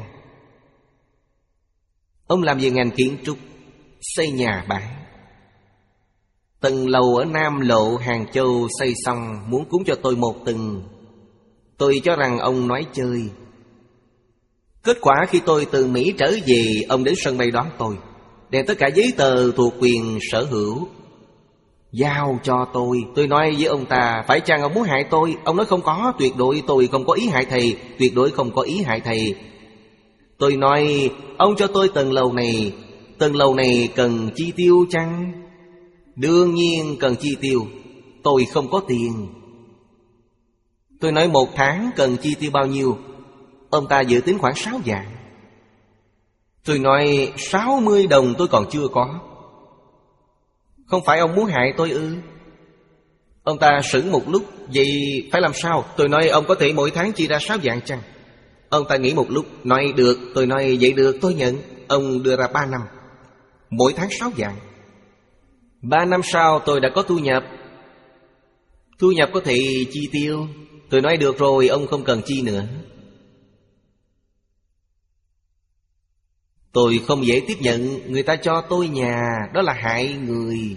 Ông làm về ngành kiến trúc, xây nhà bán. Tầng lầu ở Nam Lộ, Hàng Châu xây xong, muốn cúng cho tôi một tầng. Tôi cho rằng ông nói chơi. Kết quả khi tôi từ Mỹ trở về, ông đến sân bay đón tôi, đem tất cả giấy tờ thuộc quyền sở hữu giao cho tôi. Tôi nói với ông ta, phải chăng ông muốn hại tôi? Ông nói không có, tuyệt đối tôi không có ý hại thầy, tuyệt đối không có ý hại thầy. Tôi nói: ông cho tôi tầng lầu này, tầng lầu này cần chi tiêu chăng? Đương nhiên cần chi tiêu. Tôi không có tiền. Tôi nói: một tháng cần chi tiêu bao nhiêu? Ông ta dự tính khoảng sáu vạn. Tôi nói: sáu mươi đồng tôi còn chưa có. Không phải ông muốn hại tôi ư? Ông ta sững một lúc: vậy phải làm sao? Tôi nói: ông có thể mỗi tháng chia ra sáu vạn chăng? Ông ta nghĩ một lúc, nói: được. Tôi nói: vậy được, tôi nhận. Ông đưa ra ba năm, mỗi tháng sáu vạn. Ba năm sau tôi đã có thu nhập. Thu nhập có thể chi tiêu. Tôi nói: được rồi, ông không cần chi nữa. Tôi không dễ tiếp nhận người ta cho tôi nhà. Đó là hại người.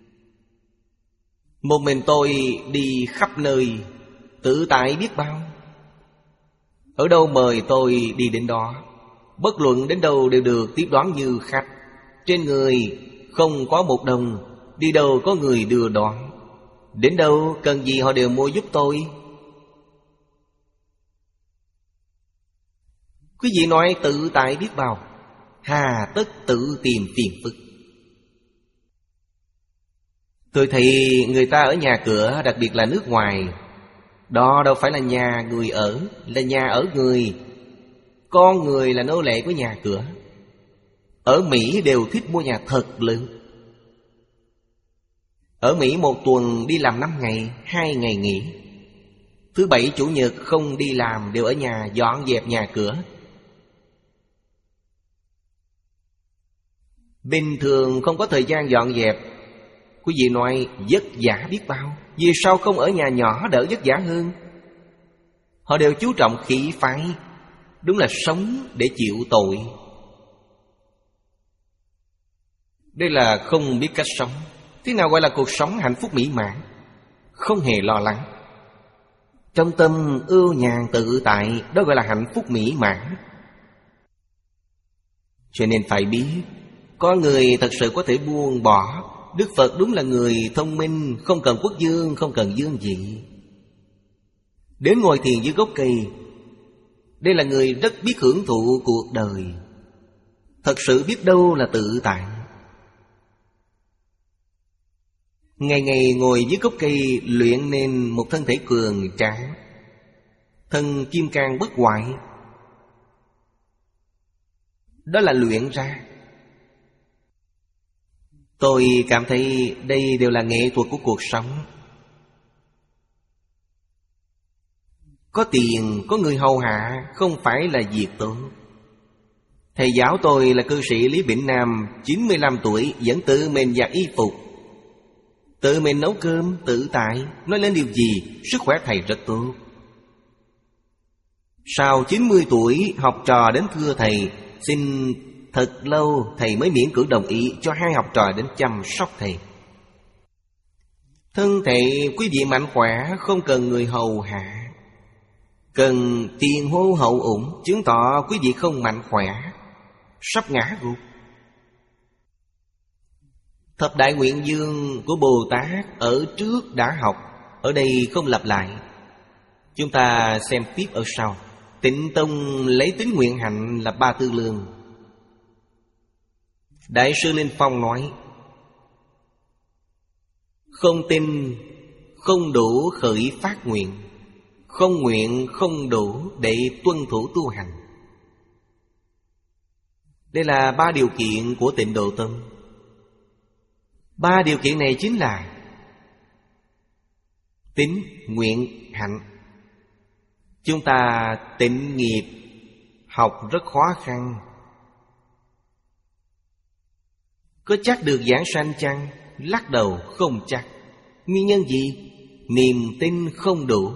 Một mình tôi đi khắp nơi, tự tại biết bao. Ở đâu mời tôi đi đến đó. Bất luận đến đâu đều được tiếp đón như khách. Trên người không có một đồng, đi đâu có người đưa đón. Đến đâu cần gì họ đều mua giúp tôi. Quý vị nói tự tại biết bao, hà tất tự tìm phiền phức. Tôi thấy người ta ở nhà cửa, đặc biệt là nước ngoài, đó đâu phải là nhà người ở, là nhà ở người. Con người là nô lệ của nhà cửa. Ở Mỹ đều thích mua nhà thật lớn. Ở Mỹ một tuần đi làm năm ngày, hai ngày nghỉ. Thứ bảy chủ nhật không đi làm, đều ở nhà dọn dẹp nhà cửa. Bình thường không có thời gian dọn dẹp. Quý vị nói vất vả biết bao. Vì sao không ở nhà nhỏ đỡ vất vả hơn? Họ đều chú trọng khí phái. Đúng là sống để chịu tội. Đây là không biết cách sống. Thế nào gọi là cuộc sống hạnh phúc mỹ mãn? Không hề lo lắng, trong tâm ưu nhàn tự tại, đó gọi là hạnh phúc mỹ mãn. Cho nên phải biết, có người thật sự có thể buông bỏ. Đức Phật đúng là người thông minh, không cần quốc dương, không cần dương vị. Đến ngồi thiền dưới gốc cây. Đây là người rất biết hưởng thụ cuộc đời, thật sự biết đâu là tự tại. Ngày ngày ngồi dưới gốc cây, luyện nên một thân thể cường tráng, thân kim cang bất hoại. Đó là luyện ra. Tôi cảm thấy đây đều là nghệ thuật của cuộc sống. Có tiền, có người hầu hạ, không phải là việc tốt. Thầy giáo tôi là cư sĩ Lý Bỉnh Nam, chín mươi lăm tuổi, vẫn tự mình giặt y phục, tự mình nấu cơm, tự tại. Nói lên điều gì? Sức khỏe thầy rất tốt. Sau chín mươi tuổi, học trò đến thưa thầy, xin thật lâu thầy mới miễn cưỡng đồng ý cho hai học trò đến chăm sóc thầy. Thân thể quý vị mạnh khỏe, không cần người hầu hạ, cần tiền hô hậu ủng, chứng tỏ quý vị không mạnh khỏe, sắp ngã gục. Thập đại nguyện dương của Bồ Tát ở trước đã học, ở đây không lặp lại. Chúng ta xem tiếp ở sau. Tịnh Tông lấy tính nguyện hạnh là ba tư lương. Đại sư Linh Phong nói: không tin không đủ khởi phát nguyện, không nguyện không đủ để tuân thủ tu hành. Đây là ba điều kiện của Tịnh Độ Tông. Ba điều kiện này chính là tín, nguyện, hạnh. Chúng ta tịnh nghiệp học rất khó khăn. Có chắc được giảng sanh chăng? Lắc đầu không chắc. Nguyên nhân gì? Niềm tin không đủ.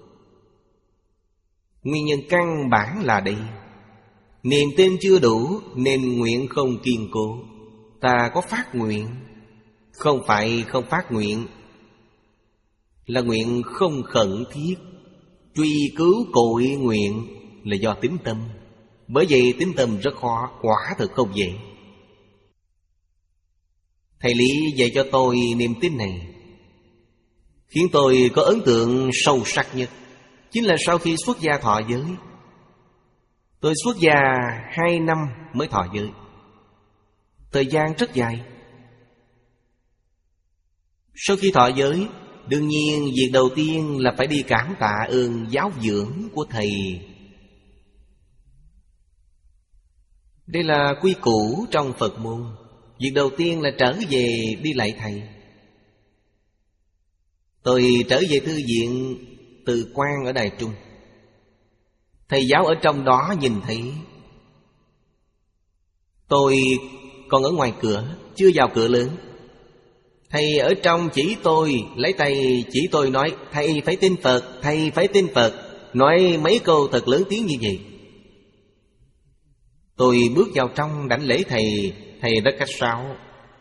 Nguyên nhân căn bản là đây. Niềm tin chưa đủ nên nguyện không kiên cố. Ta có phát nguyện, không phải không phát nguyện, là nguyện không khẩn thiết. Truy cứu cội nguyện là do tín tâm. Bởi vậy tín tâm rất khó, quả thực không dễ. Thầy Lý dạy cho tôi niềm tin này, khiến tôi có ấn tượng sâu sắc nhất chính là sau khi xuất gia thọ giới. Tôi xuất gia hai năm mới thọ giới. Thời gian rất dài. Sau khi thọ giới, đương nhiên việc đầu tiên là phải đi cảm tạ ơn giáo dưỡng của thầy. Đây là quy củ trong Phật môn. Việc đầu tiên là trở về đi lạy thầy. Tôi trở về thư viện Từ Quan ở Đài Trung. Thầy giáo ở trong đó nhìn thấy tôi còn ở ngoài cửa, chưa vào cửa lớn. Thầy ở trong chỉ tôi, lấy tay chỉ tôi nói: thầy phải tin Phật, thầy phải tin Phật. Nói mấy câu thật lớn tiếng như vậy. Tôi bước vào trong đảnh lễ thầy. Thầy rất khách sáo,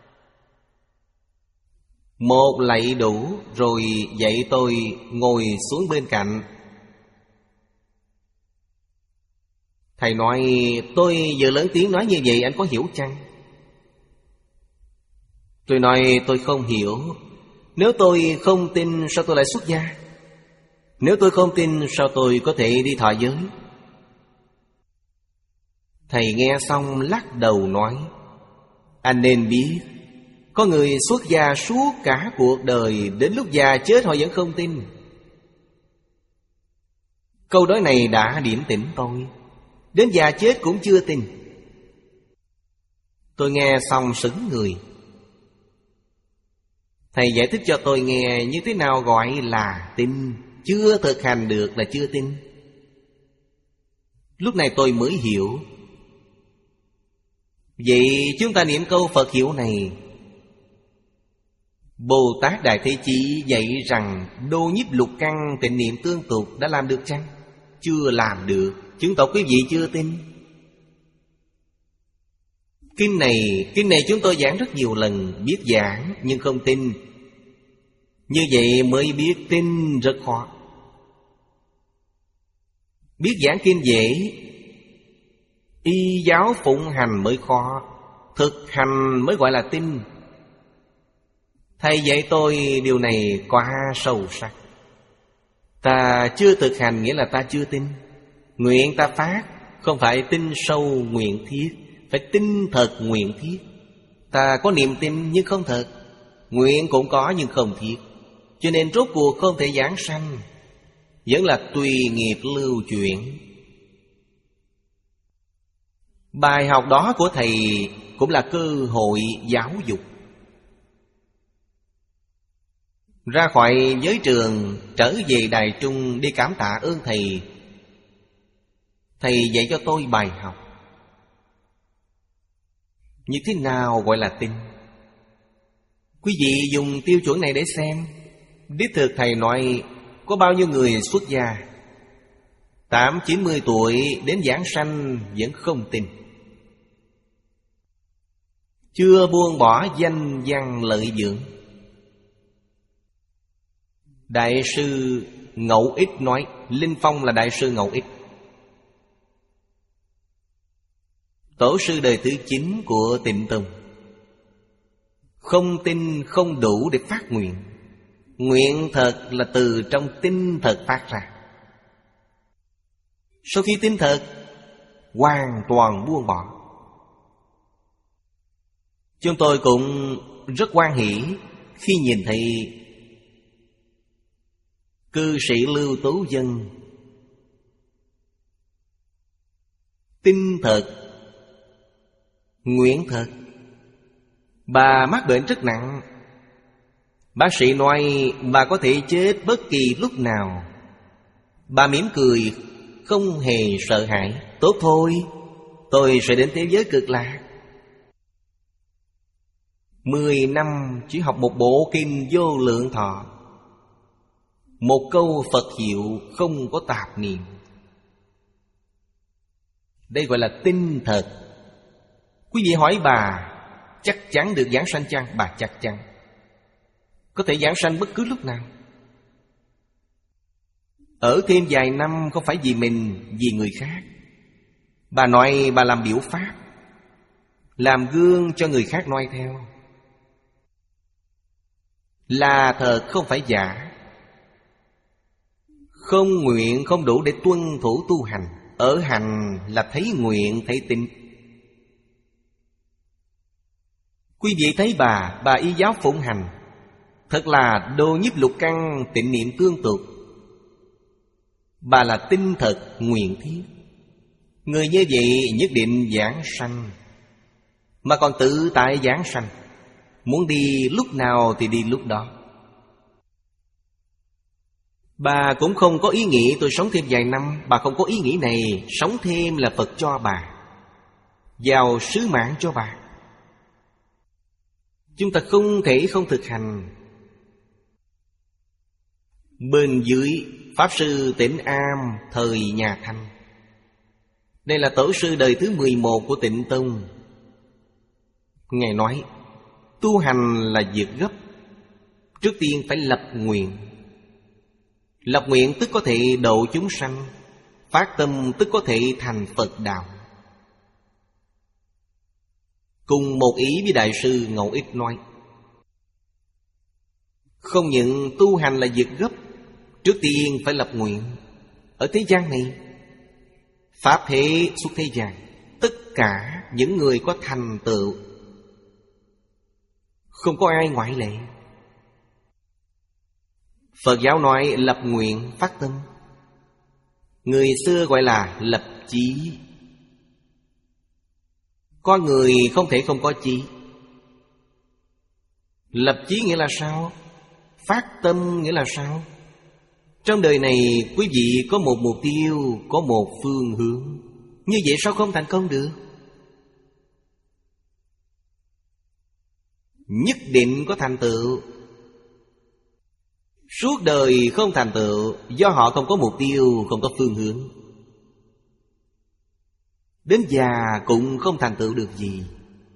một lạy đủ, rồi dạy tôi ngồi xuống bên cạnh. Thầy nói: tôi vừa lớn tiếng nói như vậy, anh có hiểu chăng? Tôi nói tôi không hiểu. Nếu tôi không tin sao tôi lại xuất gia? Nếu tôi không tin sao tôi có thể đi thọ giới? Thầy nghe xong lắc đầu nói: anh nên biết, có người xuất gia suốt cả cuộc đời, đến lúc già chết họ vẫn không tin. Câu nói này đã điểm tỉnh tôi, đến già chết cũng chưa tin. Tôi nghe xong sững người. Thầy giải thích cho tôi nghe như thế nào gọi là tin. Chưa thực hành được là chưa tin. Lúc này tôi mới hiểu. Vậy chúng ta niệm câu Phật hiệu này: Bồ Tát Đại Thế Chí dạy rằng đô nhiếp lục căn tịnh niệm tương tục, đã làm được chăng? Chưa làm được, chứng tỏ quý vị chưa tin. Kinh này, kinh này chúng tôi giảng rất nhiều lần, biết giảng nhưng không tin. Như vậy mới biết tin rất khó. Biết giảng kinh dễ, y giáo phụng hành mới khó. Thực hành mới gọi là tin. Thầy dạy tôi điều này quá sâu sắc. Ta chưa thực hành nghĩa là ta chưa tin. Nguyện ta phát không phải tin sâu nguyện thiết, phải tin thật nguyện thiết. Ta có niềm tin nhưng không thật, nguyện cũng có nhưng không thiết. Cho nên rốt cuộc không thể giảng sanh, vẫn là tùy nghiệp lưu chuyển. Bài học đó của thầy cũng là cơ hội giáo dục. Ra khỏi giới trường, trở về Đài Trung đi cảm tạ ơn thầy. Thầy dạy cho tôi bài học. Như thế nào gọi là tin? Quý vị dùng tiêu chuẩn này để xem. Đích thực thầy nói có bao nhiêu người xuất gia tám chín mươi tuổi đến giảng sanh vẫn không tin, chưa buông bỏ danh văn lợi dưỡng. Đại sư Ngẫu Ích nói, Linh Phong là đại sư Ngẫu Ích, tổ sư đời thứ chín của Tịnh Tông. Không tin không đủ để phát nguyện. Nguyện thật là từ trong tin thật phát ra. Sau khi tin thật, hoàn toàn buông bỏ. Chúng tôi cũng rất hoan hỷ khi nhìn thấy cư sĩ Lưu Tú Vân tin thật, nguyện thật. Bà mắc bệnh rất nặng. Bác sĩ nói bà có thể chết bất kỳ lúc nào. Bà mỉm cười, không hề sợ hãi. Tốt thôi, tôi sẽ đến thế giới cực lạc. Mười năm chỉ học một bộ kinh Vô Lượng Thọ, một câu Phật hiệu không có tạp niệm. Đây gọi là tin thật. Quý vị hỏi bà chắc chắn được giảng sanh chăng? Bà chắc chắn có thể giảng sanh bất cứ lúc nào. Ở thêm vài năm không phải vì mình, vì người khác. Bà nói bà làm biểu pháp, làm gương cho người khác noi theo. Là thật không phải giả. Không nguyện không đủ để tuân thủ tu hành. Ở hành là thấy nguyện, thấy tịnh. Quý vị thấy bà, bà y giáo phụng hành, thật là đồ nhiếp lục căn, tịnh niệm tương tục. Bà là tinh thật, nguyện thiết. Người như vậy nhất định giảng sanh, mà còn tự tại giảng sanh. Muốn đi lúc nào thì đi lúc đó. Bà cũng không có ý nghĩ tôi sống thêm vài năm. Bà không có ý nghĩ này. Sống thêm là Phật cho bà, vào sứ mạng cho bà. Chúng ta không thể không thực hành. Bên dưới Pháp Sư Tịnh Am thời nhà Thanh. Đây là tổ sư đời thứ mười một của Tịnh Tông. Ngài nói tu hành là việc gấp. Trước tiên phải lập nguyện. Lập nguyện tức có thể độ chúng sanh. Phát tâm tức có thể thành Phật đạo. Cùng một ý với Đại sư Ngẫu Ích nói, không những tu hành là việc gấp, trước tiên phải lập nguyện. Ở thế gian này, pháp thế xuất thế gian, tất cả những người có thành tựu, không có ai ngoại lệ. Phật giáo nói lập nguyện phát tâm. Người xưa gọi là lập chí. Con người không thể không có chí. Lập chí nghĩa là sao? Phát tâm nghĩa là sao? Trong đời này quý vị có một mục tiêu, có một phương hướng. Như vậy sao không thành công được? Nhất định có thành tựu. Suốt đời không thành tựu do họ không có mục tiêu, không có phương hướng. Đến già cũng không thành tựu được gì.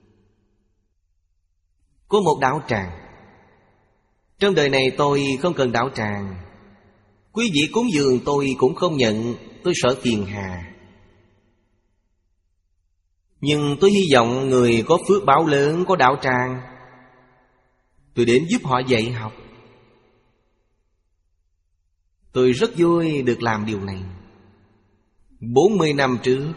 Có một đạo tràng. Trong đời này tôi không cần đạo tràng. Quý vị cúng dường tôi cũng không nhận. Tôi sợ phiền hà. Nhưng tôi hy vọng người có phước báo lớn, có đạo tràng, tôi đến giúp họ dạy học. Tôi rất vui được làm điều này. Bốn mươi năm trước,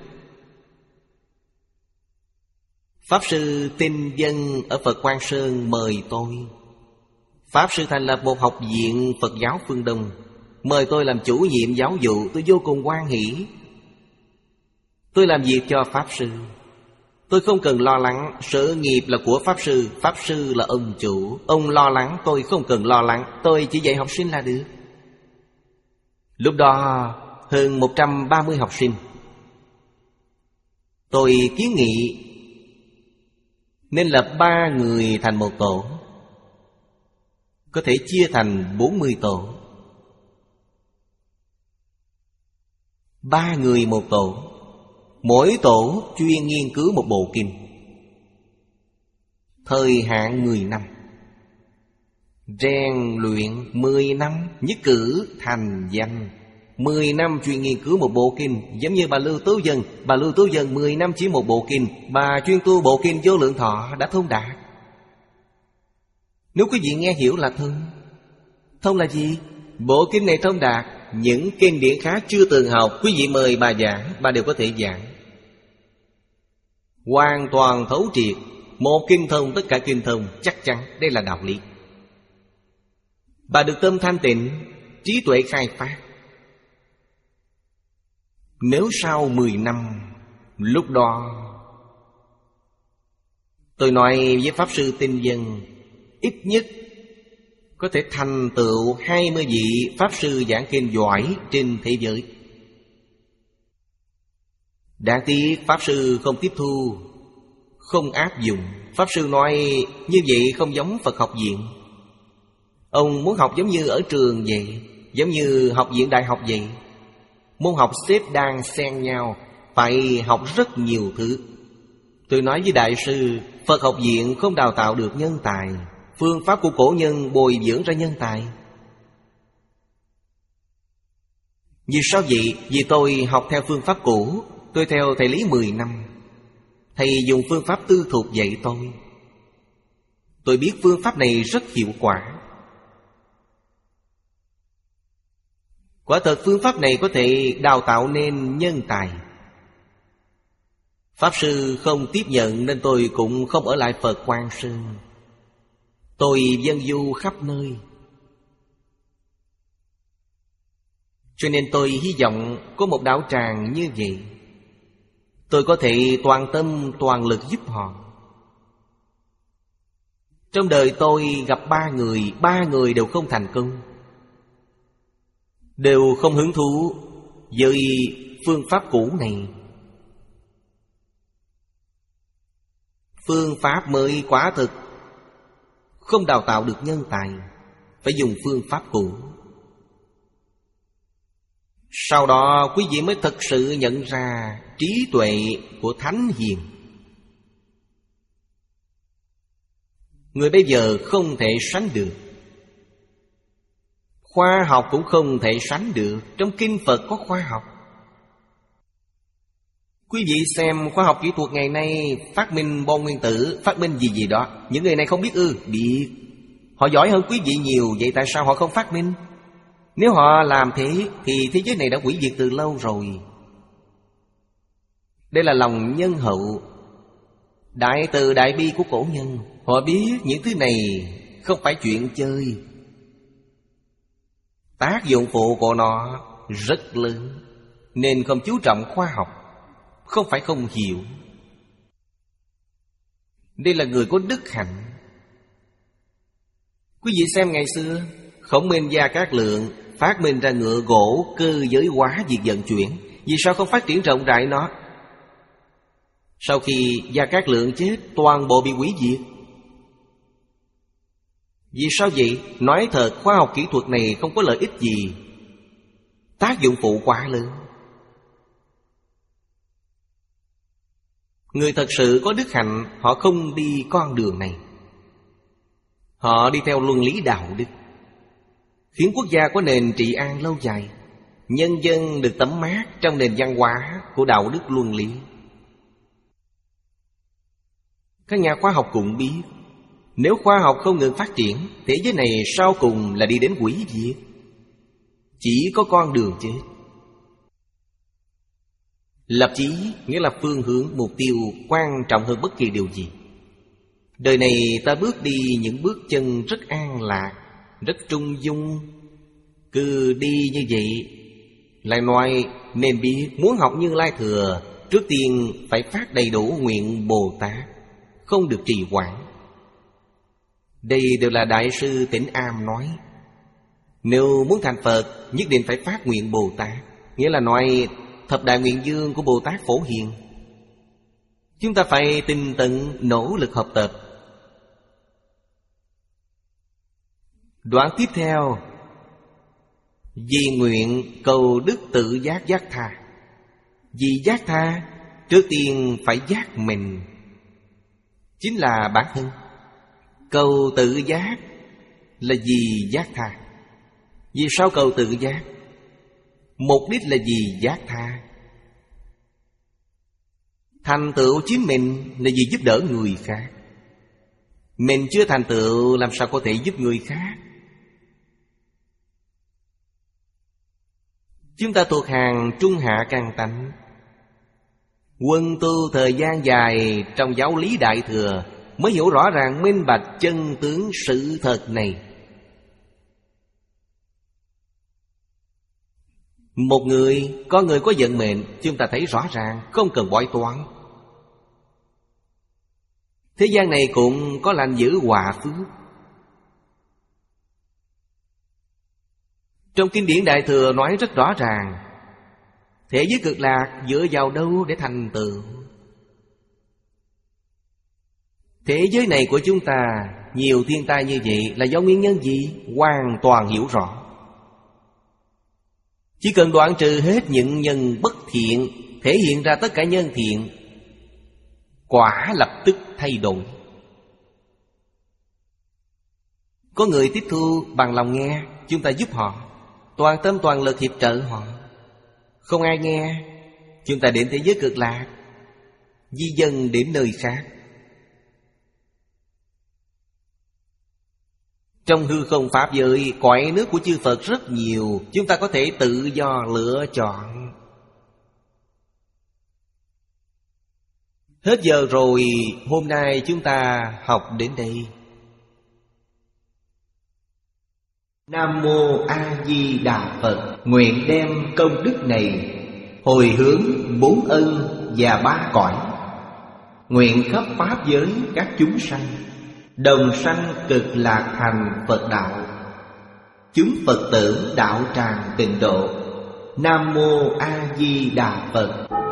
Pháp Sư Tinh Dân ở Phật Quang Sơn mời tôi. Pháp Sư thành lập một học viện Phật giáo phương Đông, mời tôi làm chủ nhiệm giáo vụ. Tôi vô cùng hoan hỷ. Tôi làm việc cho Pháp Sư. Tôi không cần lo lắng. Sự nghiệp là của Pháp Sư. Pháp Sư là ông chủ. Ông lo lắng, tôi không cần lo lắng. Tôi chỉ dạy học sinh là được. Lúc đó hơn một trăm ba mươi học sinh. Tôi kiến nghị nên lập ba người thành một tổ, có thể chia thành bốn mươi tổ. Ba người một tổ, mỗi tổ chuyên nghiên cứu một bộ kinh. Thời hạn mười năm, rèn luyện mười năm, nhất cử thành danh. Mười năm chuyên nghiên cứu một bộ kinh. Giống như bà Lưu Tố Dân. Bà Lưu Tố Dân mười năm chỉ một bộ kinh. Bà chuyên tu bộ kinh Vô Lượng Thọ đã thông đạt. Nếu quý vị nghe hiểu là thông. Thông là gì? Bộ kinh này thông đạt. Những kinh điển khác chưa từng học, quý vị mời bà giảng, bà đều có thể giảng. Hoàn toàn thấu triệt. Một kinh thông, tất cả kinh thông. Chắc chắn đây là đạo lý. Bà được tâm thanh tịnh, trí tuệ khai phát. Nếu sau mười năm, lúc đó tôi nói với Pháp Sư Tinh Dân, ít nhất có thể thành tựu hai mươi vị Pháp Sư giảng kinh giỏi trên thế giới. Đáng tiếc Pháp Sư không tiếp thu, không áp dụng. Pháp Sư nói như vậy không giống Phật học viện. Ông muốn học giống như ở trường vậy, giống như học viện đại học vậy. Môn học xếp đan xen nhau, phải học rất nhiều thứ. Tôi nói với Đại sư, Phật học viện không đào tạo được nhân tài. Phương pháp của cổ nhân bồi dưỡng ra nhân tài. Vì sao vậy? Vì tôi học theo phương pháp cũ. Tôi theo thầy Lý mười năm. Thầy dùng phương pháp tư thục dạy tôi. Tôi biết phương pháp này rất hiệu quả. Quả thật phương pháp này có thể đào tạo nên nhân tài. Pháp sư không tiếp nhận nên tôi cũng không ở lại Phật Quang Sơn. Tôi vân du khắp nơi. Cho nên tôi hy vọng có một đạo tràng như vậy, tôi có thể toàn tâm toàn lực giúp họ. Trong đời tôi gặp ba người, ba người đều không thành công, đều không hứng thú với phương pháp cũ này. Phương pháp mới quả thực không đào tạo được nhân tài, phải dùng phương pháp cũ. Sau đó quý vị mới thực sự nhận ra trí tuệ của Thánh Hiền. Người bây giờ không thể sánh được, khoa học cũng không thể sánh được. Trong kinh Phật có khoa học. Quý vị xem khoa học kỹ thuật ngày nay phát minh bom nguyên tử, phát minh gì gì đó, những người này không biết ư? Biết. Họ giỏi hơn quý vị nhiều, vậy tại sao họ không phát minh? Nếu họ làm thế thì thế giới này đã hủy diệt từ lâu rồi. Đây là lòng nhân hậu, đại từ đại bi của cổ nhân. Họ biết những thứ này không phải chuyện chơi. Tác dụng phụ của nó rất lớn, nên không chú trọng khoa học. Không phải không hiểu. Đây là người có đức hạnh. Quý vị xem ngày xưa Khổng Minh Gia Cát Lượng phát minh ra ngựa gỗ cơ giới hóa việc vận chuyển. Vì sao không phát triển rộng rãi nó? Sau khi Gia Cát Lượng chết, toàn bộ bị hủy diệt. Vì sao vậy? Nói thật, khoa học kỹ thuật này không có lợi ích gì, tác dụng phụ quá lớn. Người thật sự có đức hạnh, họ không đi con đường này. Họ đi theo luân lý đạo đức, khiến quốc gia có nền trị an lâu dài, nhân dân được tắm mát trong nền văn hóa của đạo đức luân lý. Các nhà khoa học cũng biết, nếu khoa học không ngừng phát triển, thế giới này sau cùng là đi đến hủy diệt. Chỉ có con đường chết. Lập chí nghĩa là phương hướng, mục tiêu quan trọng hơn bất kỳ điều gì. Đời này ta bước đi những bước chân rất an lạc, rất trung dung. Cứ đi như vậy. Lại nói nên biết muốn học Như Lai Thừa, trước tiên phải phát đầy đủ nguyện Bồ Tát, không được trì hoãn. Đây đều là Đại sư Tĩnh Am nói. Nếu muốn thành Phật, nhất định phải phát nguyện Bồ Tát. Nghĩa là nói thập đại nguyện dương của Bồ Tát Phổ Hiền. Chúng ta phải tinh tấn nỗ lực học tập. Đoạn tiếp theo, vì nguyện cầu đức tự giác giác tha. Vì giác tha, trước tiên phải giác mình, chính là bản thân. Cầu tự giác là vì giác tha. Vì sao cầu tự giác? Mục đích là vì giác tha. Thành tựu chính mình là vì giúp đỡ người khác. Mình chưa thành tựu làm sao có thể giúp người khác? Chúng ta thuộc hàng trung hạ căn tánh, quân tu thời gian dài trong giáo lý Đại Thừa, mới hiểu rõ ràng minh bạch chân tướng sự thật này. Một người, có người có vận mệnh, chúng ta thấy rõ ràng, không cần bói toán. Thế gian này cũng có lành dữ hòa phước. Trong kinh điển Đại Thừa nói rất rõ ràng, thế giới cực lạc dựa vào đâu để thành tựu? Thế giới này của chúng ta nhiều thiên tai như vậy là do nguyên nhân gì? Hoàn toàn hiểu rõ. Chỉ cần đoạn trừ hết những nhân bất thiện, thể hiện ra tất cả nhân thiện, quả lập tức thay đổi. Có người tiếp thu bằng lòng nghe, chúng ta giúp họ, toàn tâm toàn lực hiệp trợ họ. Không ai nghe, chúng ta đến thế giới cực lạc, di dân đến nơi khác. Trong hư không pháp giới, cõi nước của chư Phật rất nhiều, chúng ta có thể tự do lựa chọn. Hết giờ rồi, hôm nay chúng ta học đến đây. Nam Mô A Di Đà Phật. Nguyện đem công đức này hồi hướng bốn ân và ba cõi, nguyện khắp pháp giới các chúng sanh đồng sanh cực lạc thành Phật đạo. Chúng Phật tử đạo tràng tịnh độ. Nam Mô A Di Đà Phật.